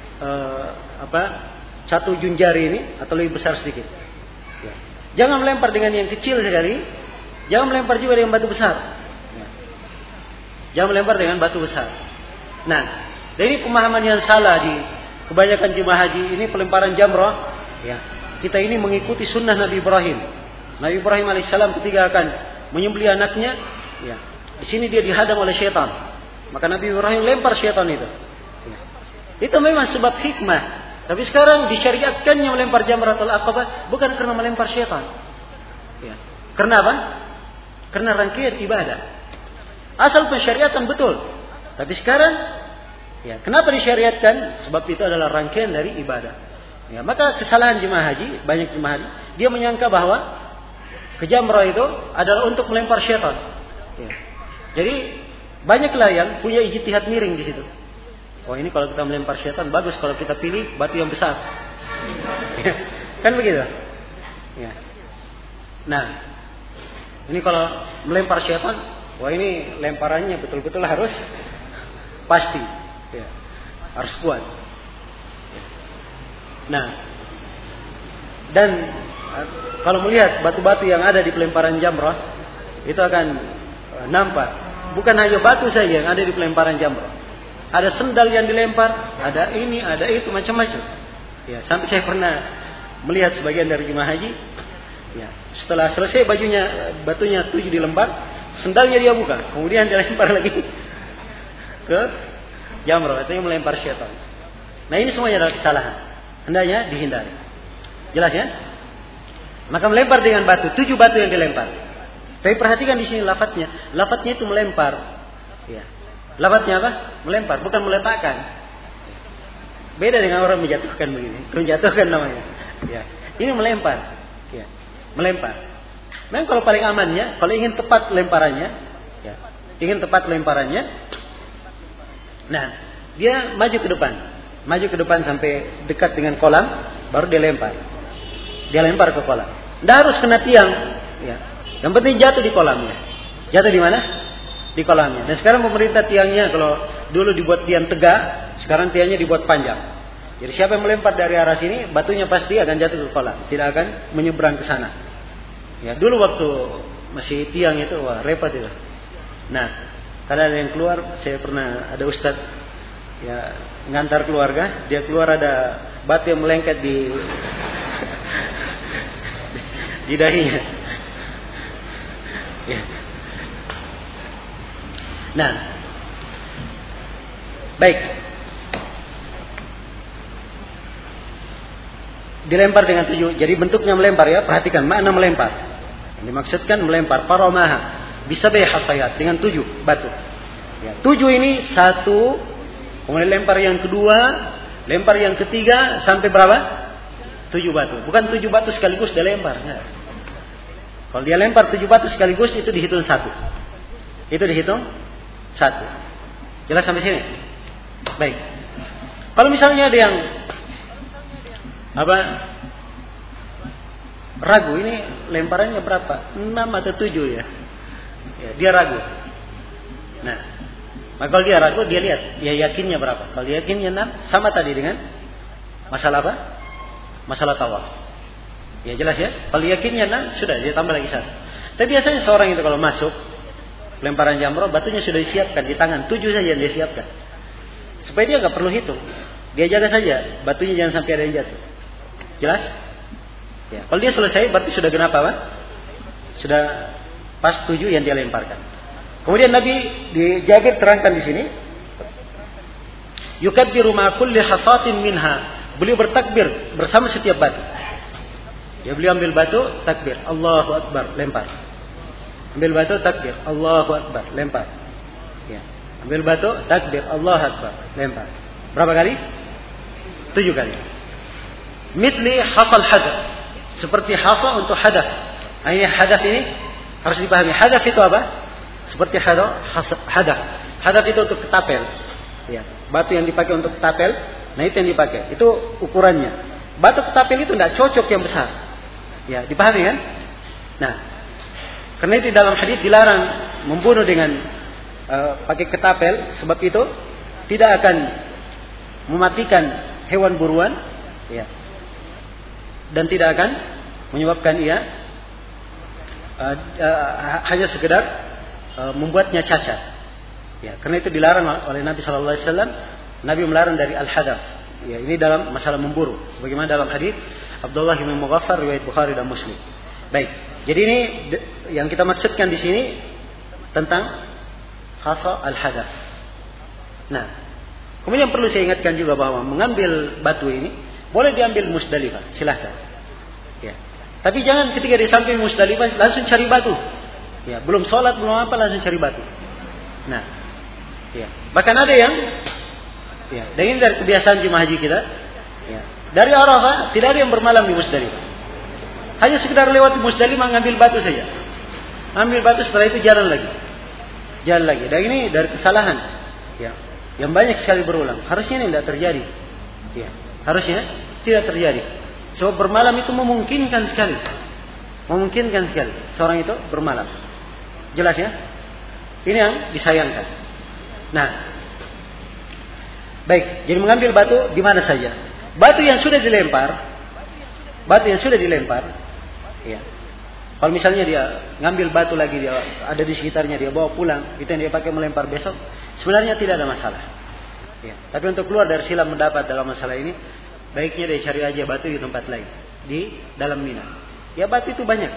1 jari ini atau lebih besar sedikit. Ya. Jangan melempar dengan yang kecil sekali, jangan melempar juga dengan batu besar. Ya. Jangan melempar dengan batu besar. Nah, dari pemahaman yang salah di kebanyakan jemaah haji ini pelemparan jamrah. Ya, kita ini mengikuti sunnah Nabi Ibrahim. Nabi Ibrahim alaihissalam ketika akan menyembelih anaknya, ya, di sini dia dihadang oleh syaitan. Maka Nabi Ibrahim lempar syaitan itu. Ya. Itu memang sebab hikmah. Tapi sekarang disyariatkannya melempar jamratul aqabah bukan karena melempar syaitan. Ya. Karena apa? Karena rangkaian ibadah. Asal pensyariatan betul. Tapi sekarang, ya, kenapa disyariatkan? Sebab itu adalah rangkaian dari ibadah. Ya, maka kesalahan jemaah haji, banyak jemaah haji, dia menyangka bahwa ke jamrah itu adalah untuk melempar syaitan. Ya. Jadi banyaklah yang punya ijtihad miring di situ. Oh, ini kalau kita melempar syaitan bagus kalau kita pilih batu yang besar. Ya, kan begitu? Ya. Nah, ini kalau melempar syaitan, wah ini lemparannya betul-betul harus pasti, ya, harus kuat. Nah, dan kalau melihat batu-batu yang ada di pelemparan jamrah, itu akan nampak bukan hanya batu saja yang ada di pelemparan jamrah. Ada sendal yang dilempar, ada ini, ada itu, macam-macam. Ya, sampai saya pernah melihat sebagian dari jemaah haji. Ya, setelah selesai batunya 7 dilembar, sendalnya dia buka, kemudian dia lempar lagi ke jamrah, itu yang melempar syaitan. Nah, ini semuanya adalah kesalahan. Hendaknya dihindari. Jelas ya? Maka melempar dengan batu, 7 batu yang dilempar. Tapi perhatikan di sini lafadznya. Lafadznya itu melempar. Ya. Lafadznya apa? Melempar, bukan meletakkan. Beda dengan orang menjatuhkan begini. Menjatuhkan namanya. Ya. Ini melempar. Ya. Melempar. Memang kalau paling amannya, kalau ingin tepat lemparannya, ya, nah, dia maju ke depan sampai dekat dengan kolam, baru dia lempar. Dia lempar ke kolam. Tidak harus kena tiang. Ya. Yang penting jatuh di kolamnya. Jatuh di mana? Di kolamnya. Dan sekarang pemerintah tiangnya, kalau dulu dibuat tiang tegak, sekarang tiangnya dibuat panjang. Jadi siapa yang melempar dari arah sini, batunya pasti akan jatuh ke kolam, tidak akan menyeberang ke sana. Ya, dulu waktu masih tiang itu, wah repot itu. Nah, kalau ada yang keluar, saya pernah ada ustadz ya ngantar keluarga, dia keluar ada batu yang melengket di dahinya. Ya. Nah, baik. Dilempar dengan 7. Jadi bentuknya melempar ya. Perhatikan makna melempar. Yang dimaksudkan melempar paramaha bisa hasayat dengan 7 batu. Ya, 7 ini 1, kemudian lempar yang kedua, lempar yang ketiga sampai berapa? 7 batu. Bukan 7 batu sekaligus dia lempar. Nah. Kalau dia lempar 7 batu sekaligus itu dihitung 1. Itu dihitung 1. Jelas sampai sini? Baik. Kalau misalnya ada yang ragu, ini lemparannya berapa? 6 atau 7 ya? Ya, dia ragu. Nah, maka kalau dia ragu, dia lihat, dia yakinnya berapa? Kalau dia yakinnya 6, sama tadi dengan masalah apa? Masalah tawaf. Ya jelas ya. Kalau yakinnya 6, sudah dia tambah lagi 1. Tapi biasanya seorang itu kalau masuk lemparan jamrah, batunya sudah disiapkan di tangan, 7 saja yang dia siapkan. Supaya dia nggak perlu hitung. Dia jaga saja, batunya jangan sampai ada yang jatuh. Jelas? Ya. Kalau dia selesai, berarti sudah genap apa? Sudah pas 7 yang dia lemparkan. Kemudian Nabi di Jabir terangkan di sini, yukabbiru ma kulli hasatin minha beliau bertakbir bersama setiap batu. Ya, beliau ambil batu, takbir, Allahu Akbar, lempar. Ambil batu, takbir, Allahu Akbar, lempar. Ya. Ambil batu, takbir, Allahu Akbar, lempar. Berapa kali? 7 kali. Mithli hasal hadath. Seperti hasa untuk hadath. Ini hadath ini harus dipahami. Hadath itu apa? Seperti hadath. Hadath itu untuk ketapel. Ya. Batu yang dipakai untuk ketapel, nah itu yang dipakai. Itu ukurannya. Batu ketapel itu tidak cocok yang besar. Ya, dipahami kan? Nah, karena itu dalam hadis dilarang membunuh dengan pakai ketapel, sebab itu tidak akan mematikan hewan buruan, ya, dan tidak akan menyebabkan ia hanya sekedar membuatnya cacat. Ya, karena itu dilarang oleh Nabi Sallallahu Alaihi Wasallam. Nabi melarang dari al-hadath. Ya, ini dalam masalah memburu. Sebagaimana dalam hadis Abdullah bin Mughaffar riwayat Bukhari dan Muslim. Baik. Jadi ini yang kita maksudkan di sini tentang hasa al-hadath. Nah, kemudian perlu saya ingatkan juga bahwa mengambil batu ini boleh diambil Musdalifah, silahkan. Ya. Tapi jangan ketika di samping Musdalifah langsung cari batu. Ya, belum sholat, belum apa langsung cari batu. Nah, ya. Bahkan ada yang, ya, dan ini dari kebiasaan jemaah haji kita. Ya. Dari Arafah tidak ada yang bermalam di Musdalifah. Hanya sekedar lewat di Musdalifah ngambil batu saja. Ambil batu, setelah itu jalan lagi. Jalan lagi. Dan ini dari kesalahan, ya, yang banyak sekali berulang. Harusnya ini tidak terjadi. Ya. Harusnya tidak terjadi. Sebab bermalam itu memungkinkan sekali. Memungkinkan sekali seorang itu bermalam. Jelas ya? Ini yang disayangkan. Nah, baik. Jadi mengambil batu di mana saja. Batu yang sudah dilempar, ya. Kalau misalnya dia ngambil batu lagi, dia ada di sekitarnya, dia bawa pulang, itu yang dia pakai melempar besok, sebenarnya tidak ada masalah. Ya. Tapi untuk keluar dari silam pendapat dalam masalah ini, baiknya dia cari aja batu di tempat lain, di dalam Mina. Ya, batu itu banyak.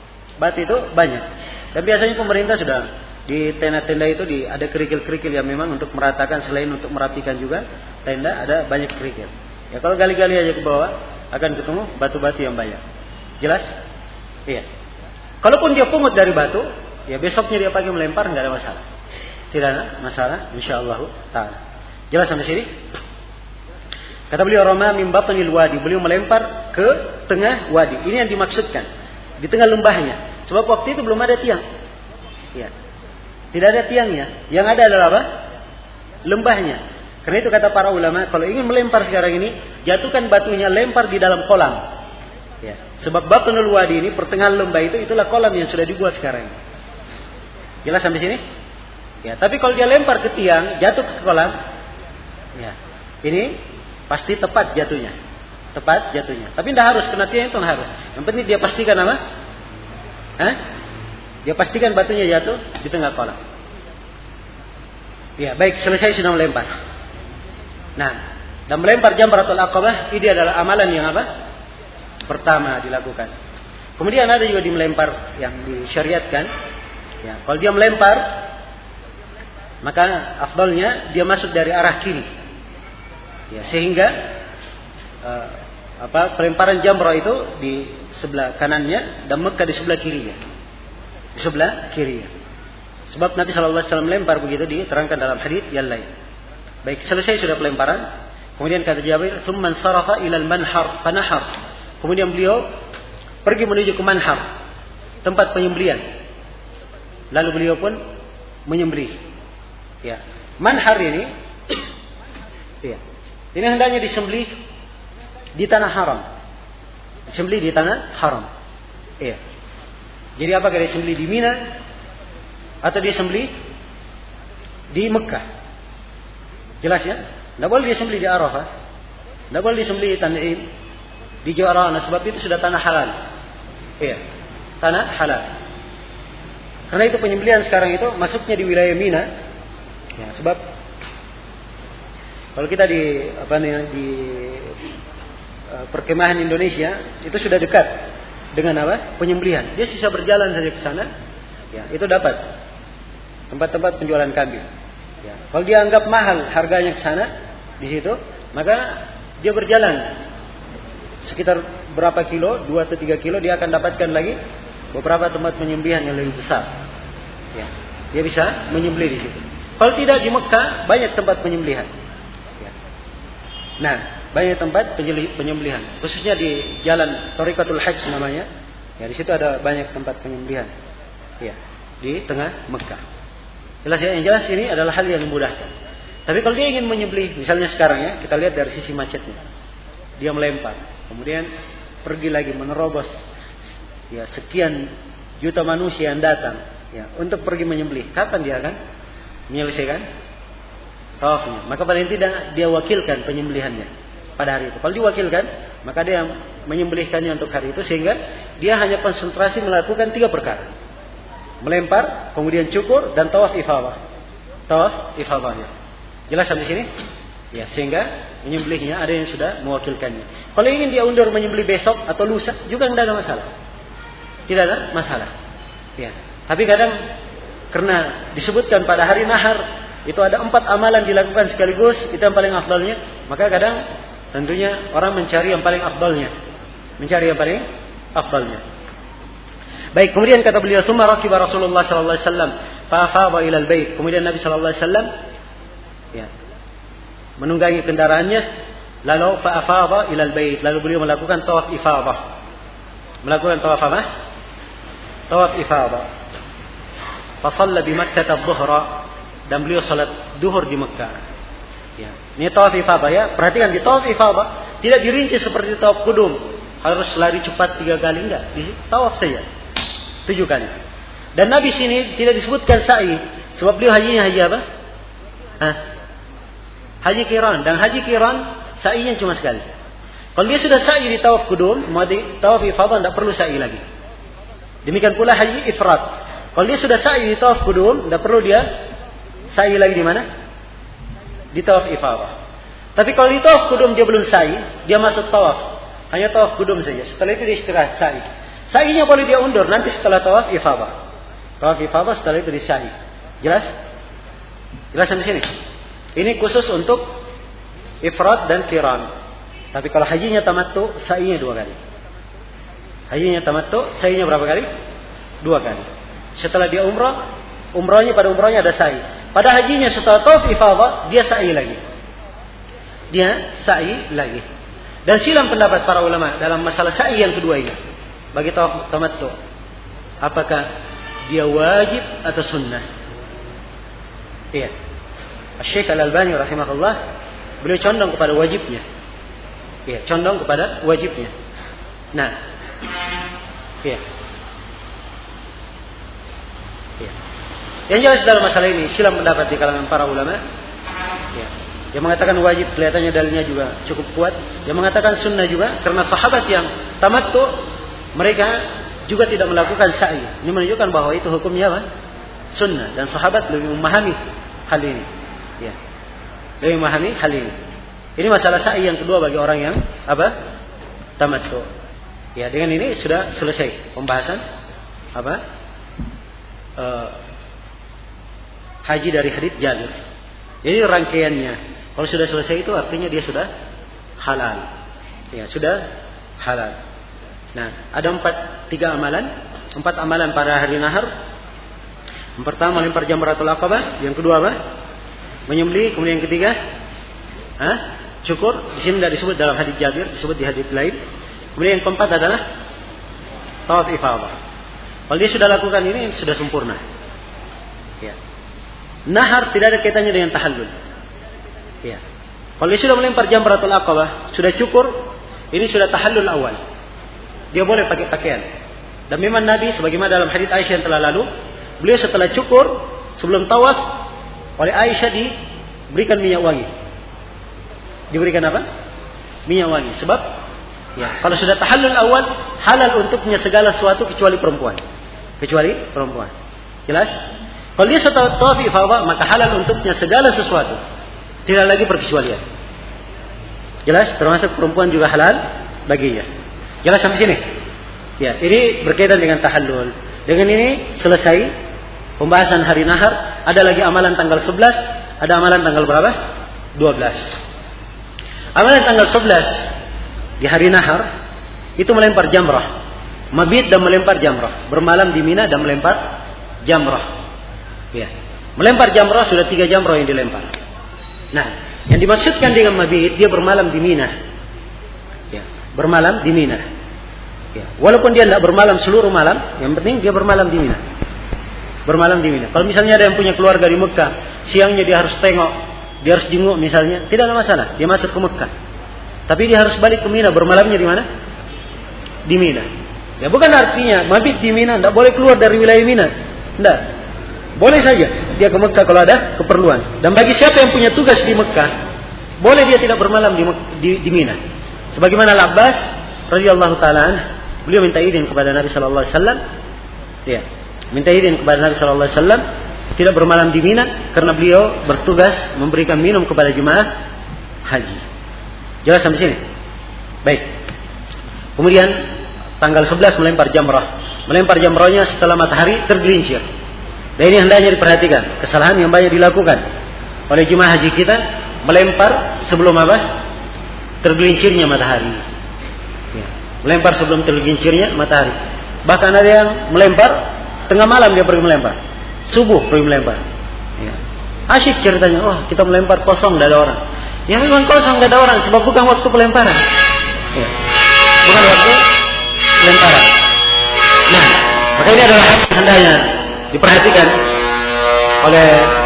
Dan biasanya pemerintah sudah di tenda-tenda itu ada kerikil-kerikil yang memang untuk meratakan, selain untuk merapikan juga tenda, ada banyak kerikil. Ya, kalau gali-gali aja ke bawah akan ketemu batu-batu yang banyak. Jelas? Iya. Kalaupun dia pungut dari batu, ya besoknya dia pakai melempar, enggak ada masalah. Tidak ada masalah, insyaallah taala. Jelas sampai sini? Kata beliau, rama min batnil wadi, beliau melempar ke tengah wadi. Ini yang dimaksudkan, di tengah lembahnya. Sebab waktu itu belum ada tiang. Ya. Tidak ada tiangnya. Yang ada adalah apa? Lembahnya. Karena itu kata para ulama, kalau ingin melempar sekarang ini, jatuhkan batunya, lempar di dalam kolam. Ya. Sebab batnul wadi ini, pertengahan lembah itu, itulah kolam yang sudah dibuat sekarang. Jelas sampai sini? Ya. Tapi kalau dia lempar ke tiang, jatuh ke kolam, ya, ini pasti tepat jatuhnya. Tapi tidak harus kena tiang, itu tidak harus. Yang penting dia pastikan apa? Dia pastikan batunya jatuh di tengah kolam. Ya, baik, selesai sudah melempar. Nah, dan melempar Jamratul Aqabah ini adalah amalan yang apa? Pertama dilakukan. Kemudian ada juga di melempar yang disyariatkan. Ya, kalau dia melempar, maka afdalnya dia masuk dari arah kiri. Ya, sehingga pelemparan jamrah itu di sebelah kanannya dan Mekah di sebelah kirinya. Sebab Nabi Sallallahu Alaihi Wasallam melempar begitu diterangkan dalam hadits yang lain. Baik, selesai sudah pelemparan. Kemudian kata Jabir, "Tsumman sarafa ilal manhar fanahar." Kemudian beliau pergi menuju ke manhar, tempat penyembelihan. Lalu beliau pun menyembelih. Ya. Manhar ini, ya, ini hendaknya disembelih di tanah haram. Disembelih di tanah haram. Iya. Jadi apakah disembelih di Mina atau disembelih di Mekah? Jelas ya? Tidak boleh disembelih di Arafah, tidak boleh disembelih di Tan'im, di Jawarana, sebab itu sudah tanah halal. Iya, tanah halal. Karena itu penyembelihan sekarang itu masuknya di wilayah Mina. Ya, sebab kalau kita di perkemahan Indonesia itu sudah dekat dengan apa? Penyembelihan. Dia sisa berjalan saja ke sana. Ya, itu dapat tempat-tempat penjualan kambing. Ya, kalau dia anggap mahal harganya ke sana di situ, maka dia berjalan sekitar berapa kilo, 2 atau 3 kilo, dia akan dapatkan lagi beberapa tempat penyembelihan yang lebih besar. Ya, dia bisa menyembelih di situ. Kalau tidak di Mekah banyak tempat penyembelihan. Ya. Nah, banyak tempat penyembelihan, khususnya di jalan Thariqatul Hajj namanya. Ya, di situ ada banyak tempat penyembelihan. Ya, di tengah Mekah. Jelas ya, yang jelas ini adalah hal yang memudahkan. Tapi kalau dia ingin menyembelih, misalnya sekarang ya, kita lihat dari sisi macetnya. Dia melempar, kemudian pergi lagi menerobos ya sekian juta manusia yang datang ya untuk pergi menyembelih. Kapan dia akan menyelesaikan tawafnya? Maka paling tidak dia wakilkan penyembelihannya pada hari itu. Kalau diwakilkan, maka dia menyembelihkannya untuk hari itu, sehingga dia hanya konsentrasi melakukan 3 perkara. Melempar, kemudian cukur, dan tawaf ifadah. Tawaf ifadahnya. Jelas sampai sini? Ya, sehingga menyembelihnya ada yang sudah mewakilkannya. Kalau ingin dia undur menyembelih besok atau lusa, juga tidak ada masalah. Tidak ada masalah. Ya. Tapi kadang karena disebutkan pada hari nahar itu ada 4 amalan dilakukan sekaligus, itu yang paling afdalnya, maka kadang tentunya orang mencari yang paling afdalnya. Mencari yang paling afdalnya. Baik, kemudian kata beliau, "Tsumma rakiba Rasulullah sallallahu alaihi wasallam fa afadha ila al-bait." Kemudian Nabi sallallahu alaihi wasallam ya menunggangi kendaraannya, lalu fa afadha ila al-bait, lalu beliau melakukan tawaf ifadah. Melakukan tawaf apa? Tawaf ifadah. Fa shalla bi Makkah adh-dhuhra, dan beliau salat duhur di Mekah. Ya, ini tawaf ifadah ya. Perhatikan di tawaf ifadah tidak dirinci seperti tawaf qudum, harus lari cepat 3 kali, enggak. Di tawaf saja 7 kali. Dan Nabi sini tidak disebutkan sa'i, sebab beliau hajinya haji apa? Haji qiran, dan haji qiran sa'inya cuma sekali. Kalau dia sudah sa'i di tawaf qudum, mau di tawaf ifadah tidak perlu sa'i lagi. Demikian pula haji ifrad. Kalau dia sudah sa'i di tawaf qudum, tidak perlu dia sa'i lagi di mana? Di tawaf ifadah. Tapi kalau di tawaf qudum dia belum sa'i, dia masuk tawaf, hanya tawaf qudum saja. Setelah itu dia istirahat sa'i. Sa'inya boleh dia undur nanti setelah tawaf ifadah. Tawaf ifadah setelah itu di sa'i. Jelas? Jelas sampai sini? Ini khusus untuk ifrad dan qiran. Tapi kalau hajinya tamattu, sa'inya 2 kali. Hajinya tamattu, sa'inya berapa kali? 2 kali. Setelah dia umrahnya pada umrahnya ada sa'i. Pada hajinya setelah tawaf ifadah, dia sa'i lagi. Dia sa'i lagi. Dan silang pendapat para ulama dalam masalah sa'i yang kedua ini. Bagi tawaf tamattu, apakah dia wajib atau sunnah? Iya. Syekh Al-Albani rahimahullah, beliau condong kepada wajibnya. Iya, condong kepada wajibnya. Nah, iya. Iya. Yang jelas dalam masalah ini silang pendapat di kalangan para ulama. Iya. Yang mengatakan wajib kelihatannya dalilnya juga cukup kuat. Yang mengatakan sunnah juga, karena sahabat yang tamattu mereka juga tidak melakukan sa'i. Ini menunjukkan bahwa itu hukumnya apa? Sunnah, dan sahabat lebih memahami hal ini. Ya. Lebih memahami hal ini. Ini masalah sa'i yang kedua bagi orang yang apa? Tamattu. Ya, dengan ini sudah selesai pembahasan apa? Haji dari hadits Jabir. Jadi rangkaiannya, kalau sudah selesai itu artinya dia sudah halal. Ya, sudah halal. Nah, ada 3 amalan. 4 amalan pada hari nahar. Yang pertama melempar jamratul aqabah, yang kedua apa? Menyembelih, kemudian yang ketiga cukur. Di sini tidak disebut dalam hadits Jabir, disebut di hadits lain. Kemudian yang keempat adalah tawaf ifadah. Kalau dia sudah lakukan ini sudah sempurna. Ya. Nahar tidak ada kaitannya dengan tahallul. Ya. Kalau dia sudah melempar jamratul aqabah, sudah cukur, ini sudah tahallul awal. Dia boleh pakai pakaian. Dan memang Nabi sebagaimana dalam hadits Aisyah yang telah lalu, beliau setelah cukur sebelum tawaf oleh Aisyah diberikan minyak wangi. Diberikan apa? Minyak wangi. Sebab ya, kalau sudah tahallul awal, halal untuknya segala sesuatu kecuali perempuan. Kecuali perempuan. Jelas? Kalau dia setelah tawaf ifadah, maka halal untuknya segala sesuatu. Tidak lagi perkecualian. Jelas? Termasuk perempuan juga halal baginya. Jelas sampai sini? Ya, ini berkaitan dengan tahallul. Dengan ini selesai pembahasan hari nahar. Ada lagi amalan tanggal 11, ada amalan tanggal berapa? 12. Amalan tanggal 11 di hari Nahar itu melempar jamrah. Mabit dan melempar jamrah. Bermalam di Mina dan melempar jamrah. Ya. Melempar jamrah sudah 3 jamrah yang dilempar. Nah, yang dimaksudkan dengan mabit, dia bermalam di Mina. Ya, bermalam di Mina. Ya. Walaupun dia tidak bermalam seluruh malam, yang penting dia bermalam di Mina. Bermalam di Mina. Kalau misalnya ada yang punya keluarga di Mekah, siangnya dia harus tengok, dia harus jenguk misalnya, tidak ada masalah, dia masuk ke Mekah. Tapi dia harus balik ke Mina, bermalamnya di mana? Di Mina. Ya bukan artinya mabit di Mina tidak boleh keluar dari wilayah Mina. Tidak. Boleh saja dia ke Mekah kalau ada keperluan. Dan bagi siapa yang punya tugas di Mekah, boleh dia tidak bermalam di Mina. Sebagaimana Al-Abbas radhiyallahu taala beliau minta izin kepada Nabi sallallahu alaihi wasallam. Ya, minta izin kepada Nabi sallallahu alaihi wasallam tidak bermalam di Mina karena beliau bertugas memberikan minum kepada jemaah haji. Jelas sampai sini? Baik. Kemudian tanggal 11 melempar jamrah. Melempar jamrahnya setelah matahari tergelincir. Dan ini hendaknya diperhatikan. Kesalahan yang banyak dilakukan oleh jemaah haji kita, melempar sebelum apa? Tergelincirnya matahari. Ya. Melempar sebelum tergelincirnya matahari. Bahkan ada yang melempar tengah malam dia pergi melempar. Subuh pergi melempar. Ya. Asyik ceritanya. Oh, kita melempar kosong, tidak ada orang. Ya memang kosong, tidak ada orang sebab bukan waktu pelemparan. Ya. Bukan waktu pelemparan. Nah, maka ini adalah hal yang hendaknya diperhatikan oleh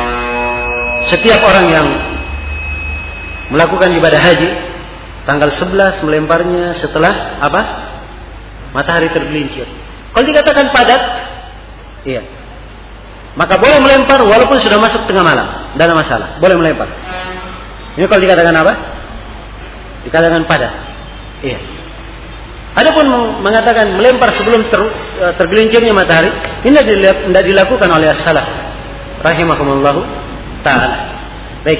setiap orang yang melakukan ibadah haji. Tanggal 11 melemparnya setelah apa? Matahari tergelincir. Kalau dikatakan padat, iya, maka boleh melempar walaupun sudah masuk tengah malam, tidak ada masalah, boleh melempar. Ini kalau dikatakan apa? Dikatakan padat. Iya. Adapun mengatakan melempar sebelum tergelincirnya matahari, ini tidak dilakukan oleh as-salaf rahimahumullah ta'ala. Baik.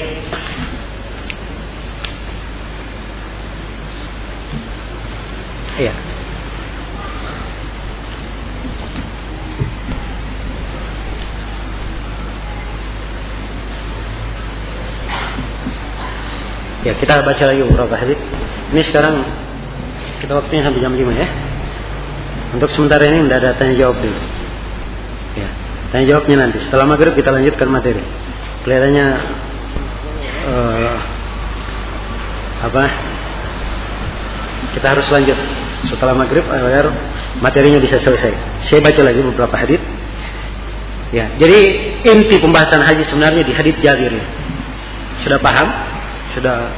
Iya. Ya, kita baca lagi beberapa hadis. Ini sekarang kita waktunya sampai jam 5 ya. Untuk sementara ini tidak ada tanya jawab dulu. Ya, tanya jawabnya nanti. Setelah maghrib kita lanjutkan materi. Kelihatannya kita harus lanjut setelah maghrib agar materinya bisa selesai. Saya baca lagi beberapa hadis. Ya, jadi inti pembahasan haji sebenarnya di hadis Jabir. Sudah paham? Sudah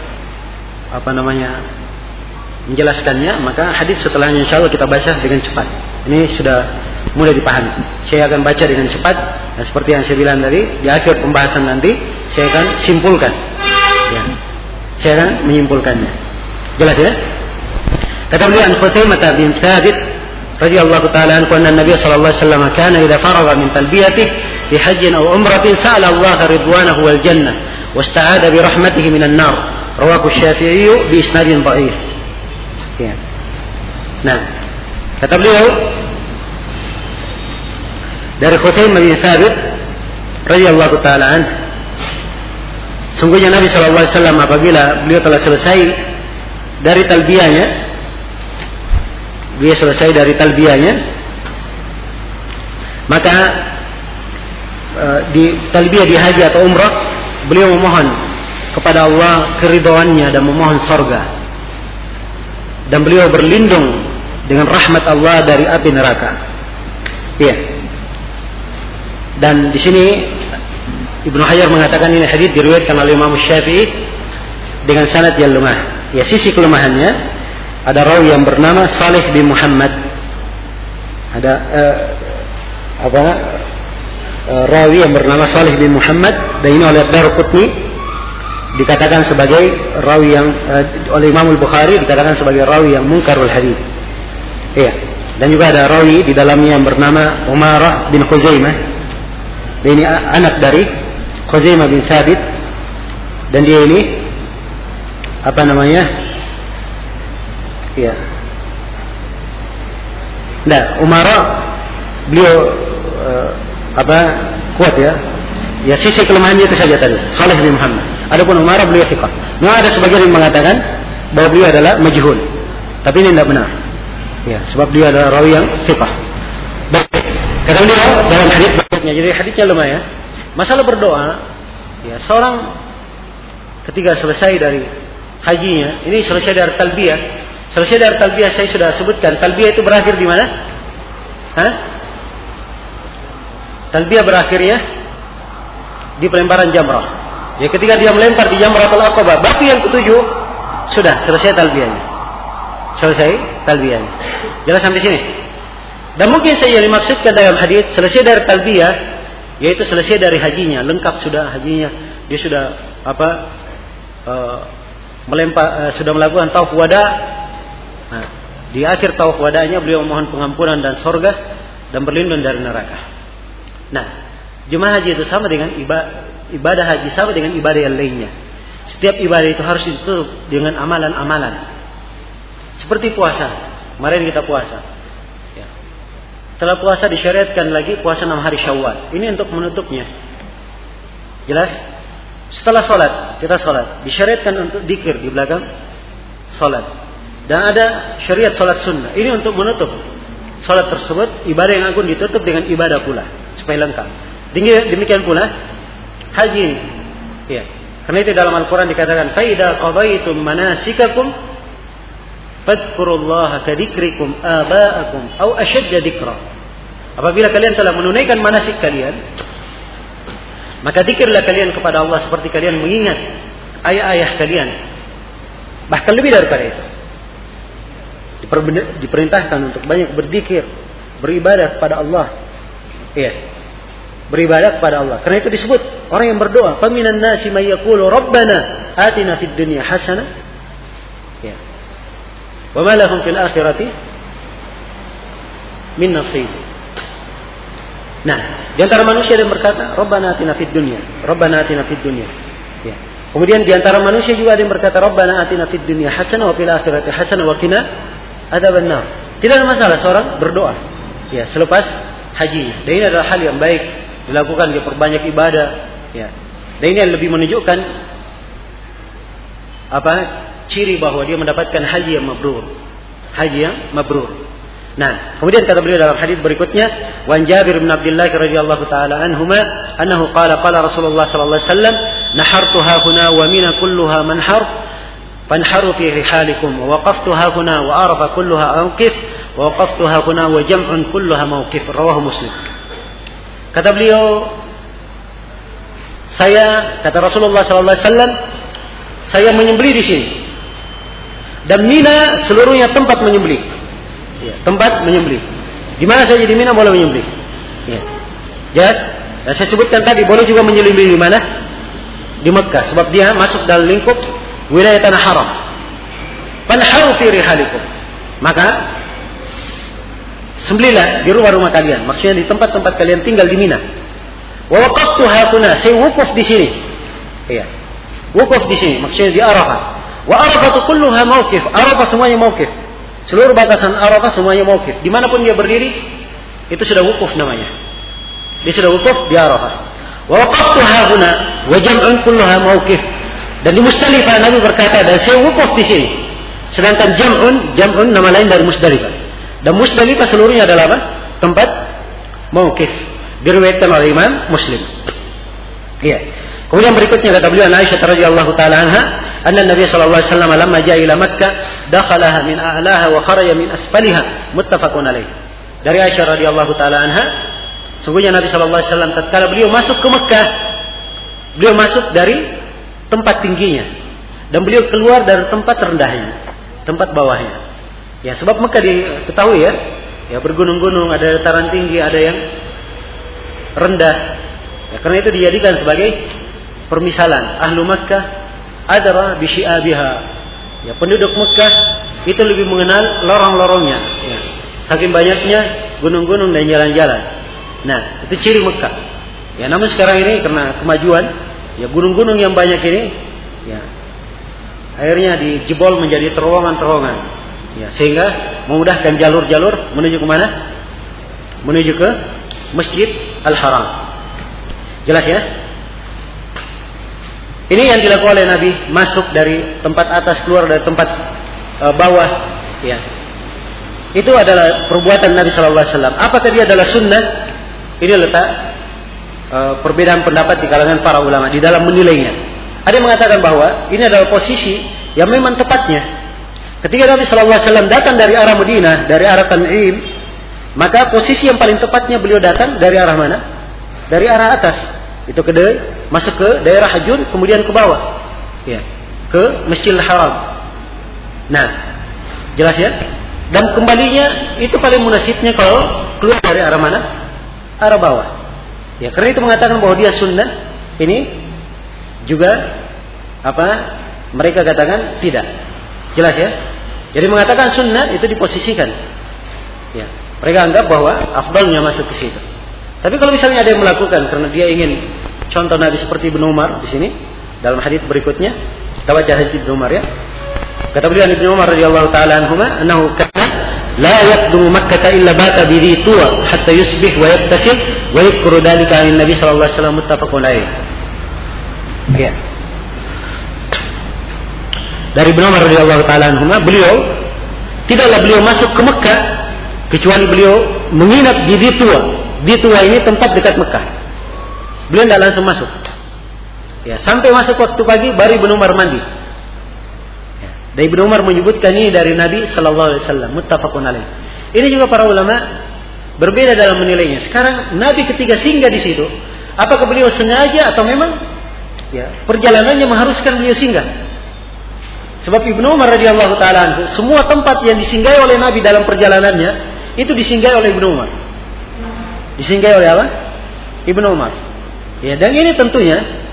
menjelaskannya, maka hadis setelahnya insyaallah kita baca dengan cepat. Ini sudah mulai dipahami. Saya akan baca dengan cepat dan seperti yang saya bilang tadi, di akhir pembahasan nanti saya akan simpulkan. Ya. Saya akan menyimpulkannya. Jelas ya? Kata beliau an Khutaimah bin Thabit radhiyallahu taala anhu anna Nabi sallallahu alaihi wasallam kana idza faragha min talbiyatihi fi hajjin aw umratin sa'ala Allah ridwanahu wal jannah wasta'ada bi rahmatihi minan nar. Rawahu Syafi'i bi isnadin dha'if. Ya. Nah, kata beliau dari Khutaimah bin Thabit radhiyallahu taala anhu, sungguhnya Nabi sallallahu alaihi wasallam apabila beliau telah selesai dari talbiyahnya, maka di talbiyah di haji atau umrah beliau memohon kepada Allah keridhaannya dan memohon surga, dan beliau berlindung dengan rahmat Allah dari api neraka. Iya. Dan di sini Ibnu Hajar mengatakan ini hadis diriwayatkan oleh Imam Syafi'i dengan sanad yang lemah. Ya, sisi kelemahannya ada rawi yang bernama Salih bin Muhammad. Ada rawi yang bernama Salih bin Muhammad, dan ini oleh Daraqutni dikatakan sebagai rawi yang oleh Imam Al-Bukhari dikatakan sebagai rawi yang munkarul hadis. Iya. Dan juga ada rawi di dalamnya yang bernama Umarah bin Khuzaimah. Dan ini anak dari Khuzaimah bin Thabit, dan dia ini ya. Nah, Umarah beliau kuat ya. Ya, sisi kelemahannya itu saja tadi, Salih bin Muhammad. Adapun Umarah beliau thiqah. Nah, ada sebagian yang mengatakan bahwa beliau adalah majhul. Tapi ini tidak benar. Ya, sebab dia adalah rawi yang thiqah. Baik. Kata beliau dalam hadis berikutnya, jadi hadisnya lumayan. Masalah berdoa, ya seorang ketika selesai dari hajinya, ini selesai dari talbiyah. Selesai dari talbiyah saya sudah sebutkan, talbiyah itu berakhir di mana? Talbiyah berakhirnya di pelemparan jamrah. Ya ketika dia melempar di Jamratul Aqabah, batu yang ketujuh, sudah selesai talbiyahnya. Selesai talbiyahnya. Jelas sampai sini. Dan mungkin saya yang dimaksudkan dalam hadis selesai dari talbiyah, yaitu selesai dari hajinya, lengkap sudah hajinya, dia sudah sudah melakukan tawaf wada. Nah, di akhir tawaf wadanya beliau mohon pengampunan dan surga dan berlindung dari neraka. Nah, jemaah haji itu sama dengan ibadah haji sama dengan ibadah yang lainnya. Setiap ibadah itu harus ditutup dengan amalan-amalan. Seperti puasa. Kemarin kita puasa. Ya. Setelah puasa disyariatkan lagi puasa 6 hari Syawal. Ini untuk menutupnya. Jelas? Setelah sholat, kita sholat. Disyariatkan untuk dzikir di belakang sholat. Dan ada syariat sholat sunnah. Ini untuk menutup sholat tersebut. Ibadah yang agung ditutup dengan ibadah pula. Supaya lengkap. Demikian pula haji ini. Ya. Karena itu dalam Al-Quran dikatakan, فَإِذَا قَضَيْتُمْ مَنَاسِكَكُمْ فَاذْكُرُوا اللَّهَ كَذِكْرِكُمْ آبَاءَكُمْ أَوْ أَشَدَّ ذِكْرًا. Apabila kalian telah menunaikan manasik kalian, maka zikirlah kalian kepada Allah seperti kalian mengingat ayah-ayah kalian. Bahkan lebih daripada itu. Diperintahkan untuk banyak berzikir, beribadah kepada Allah. Iya. Beribadah kepada Allah. Karena itu disebut orang yang berdoa, "Faminan nasi may yaqulu rabbana atina fid dunya hasanah." Ya. Wa ma lahum fil akhirati min nasib. Nah, di antara manusia yang berkata, "Rabbana atina fid dunya." Rabbana atina fid dunya. Ya. Kemudian di antara manusia juga ada yang berkata, "Rabbana atina fid dunya hasanah wa fil akhirati hasanah wa qina adzabannar." Tidak ada masalah seorang berdoa. Ya, selepas haji. Dan ini adalah hal yang baik dilakukan, dia perbanyak ibadah, ya. Dan ini yang lebih menunjukkan ciri bahwa dia mendapatkan haji yang mabrur. Haji yang mabrur. Nah, kemudian kata beliau dalam hadis berikutnya, "Wan Jabir bin Abdullah radhiyallahu taala anhuma annahu qala Rasulullah sallallahu alaihi wasallam, nahartuha huna wa mina kulluha manhar, fanharu fi rihalikum wa waqaftuha huna wa arafa kulluha mawqif wa waqaftuha huna wa jam'un kulluha mawqif." Rawahu Muslim. Kata beliau, kata Rasulullah sallallahu alaihi wasallam, saya menyembelih di sini. Dan Mina seluruhnya tempat menyembelih. Ya, tempat menyembelih. Di mana saja di Mina boleh menyembelih. Ya. Jelas? Dan saya sebutkan tadi boleh juga menyembelih di mana? Di Mekah, sebab dia masuk dalam lingkup wilayah tanah haram. Fanharu fi rihalikum. Maka sembelihlah di rumah-rumah kalian, maksudnya di tempat-tempat kalian tinggal di Mina. Wa waqaftu hakuna, saya wukuf di sini. Iya. Wukuf di sini, maksudnya di Arafah. Wa Arafah kulluha mauqif, Arafah semuanya mauqif. Seluruh batasan Arafah semuanya mauqif. Dimanapun dia berdiri, itu sudah wukuf namanya. Dia sudah wukuf di Arafah. Wa waqaftu hakuna wa jam'un kulluha mauqif. Dan di Musdalifah Nabi berkata, dan saya wukuf di sini. Sedangkan jam'un nama lain dari Musdalifah. Dan Musdalifah seluruhnya adalah apa? Tempat mauqif. Diriwayatkan oleh Imam Muslim. Iya. Kemudian berikutnya kata beliau Aisyah radhiyallahu taala anha, anna Nabi sallallahu alaihi wasallam lamma jaa ila Makkah, dakhalaha min a'laha wa kharaja min asfaliha, muttafaqun alaih. Dari Aisyah radhiyallahu taala anha, sungguhnya Nabi sallallahu alaihi wasallam tatkala beliau masuk ke Makkah, beliau masuk dari tempat tingginya dan beliau keluar dari tempat rendahnya, tempat bawahnya. Ya, sebab Mekah diketahui ya bergunung-gunung, ada dataran tinggi, ada yang rendah. Ya, karena itu dijadikan sebagai permisalan. Ahlu Makkah adra bi syi'abiha. Ya, penduduk Mekah itu lebih mengenal lorong-lorongnya. Ya, saking banyaknya gunung-gunung dan jalan-jalan. Nah, itu ciri Mekah. Ya, namun sekarang ini karena kemajuan, ya gunung-gunung yang banyak ini, ya akhirnya dijebol menjadi terowongan-terowongan. Ya, sehingga memudahkan jalur-jalur menuju ke mana? Menuju ke Masjid Al-Haram. Jelas ya? Ini yang dilakukan oleh Nabi, masuk dari tempat atas, keluar dari tempat bawah, ya. Itu adalah perbuatan Nabi sallallahu alaihi wasallam. Apakah dia adalah sunnah? Ini letak perbedaan pendapat di kalangan para ulama di dalam menilainya. Ada yang mengatakan bahwa ini adalah posisi yang memang tepatnya. Ketika Nabi sallallahu alaihi wasallam datang dari arah Madinah, dari arah Tan'im, maka posisi yang paling tepatnya beliau datang dari arah mana? Dari arah atas. Itu masuk ke daerah Hajun, kemudian ke bawah, ya, ke Masjidil Haram. Nah, jelas ya. Dan kembalinya itu paling munasibnya kalau keluar dari arah mana? Arah bawah. Ya, karena itu mengatakan bahwa dia sunnah. Ini juga mereka katakan tidak. Jelas ya. Jadi mengatakan sunnah itu diposisikan. Ya, mereka anggap bahwa afdalnya masuk ke situ. Tapi kalau misalnya ada yang melakukan karena dia ingin contoh Nabi seperti Ibnu Umar di sini dalam hadis berikutnya, kita baca hadis Ibnu Umar ya. Kata beliau Ibnu Umar radhiyallahu taala anhuma, "Annahu kana la yaqdumu Makkah illa bata bi Tuwa hatta yusbih wa yattasil wa yadhkuru dhalika an Nabi sallallahu alaihi wasallam muttafaqun alaih." Ya. Dari Ibnu Umar radhiyallahu taala anhuma, tidaklah beliau masuk ke Mekah kecuali beliau menginap di Tuwa. Di Tuwa ini tempat dekat Mekah. Beliau tidak langsung masuk. Ya, sampai masuk waktu pagi baru Ibnu Umar mandi. Dan Ibnu Umar menyebutkan ini dari Nabi sallallahu alaihi wasallam, muttafaqun alaih. Ini juga para ulama berbeda dalam menilainya. Sekarang Nabi ketika singgah di situ, apakah beliau sengaja atau memang perjalanannya mengharuskan beliau singgah? Sebab Ibnu Umar radhiyallahu taala anhu, semua tempat yang disinggahi oleh Nabi dalam perjalanannya itu disinggahi oleh Ibnu Umar. Disinggahi oleh apa? Ibnu Umar. Ya, dan ini tentunya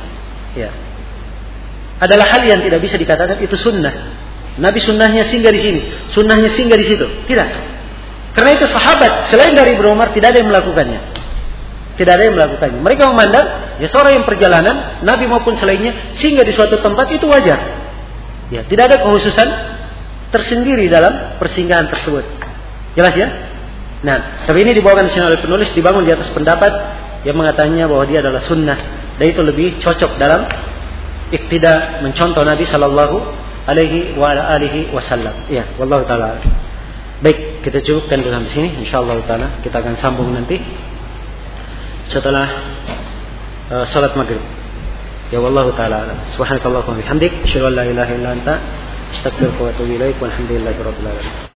adalah hal yang tidak bisa dikatakan itu sunnah. Nabi sunnahnya singgah di sini, sunnahnya singgah di situ. Tidak. Karena itu sahabat selain dari Ibnu Umar tidak ada yang melakukannya. Tidak ada yang melakukannya. Mereka memandang seorang yang perjalanan, Nabi maupun selainnya singgah di suatu tempat itu wajar. Ya, tidak ada kekhususan tersendiri dalam persinggahan tersebut. Jelas ya? Nah, tapi ini dibawakan di sini oleh penulis, dibangun di atas pendapat yang mengatakannya bahwa dia adalah sunnah dan itu lebih cocok dalam iktida mencontoh Nabi sallallahu alaihi wa alihi wasallam. Ya, wallahu taala. Baik, kita cukupkan dulu di sini. Insyaallah taala kita akan sambung nanti setelah salat maghrib. Ya, wallahu taala. Subhanakallahumma wa bihamdik, asyhadu an la ilaha illa anta, astaghfiruka wa atubu ilaik. Walhamdulillahirabbil alamin.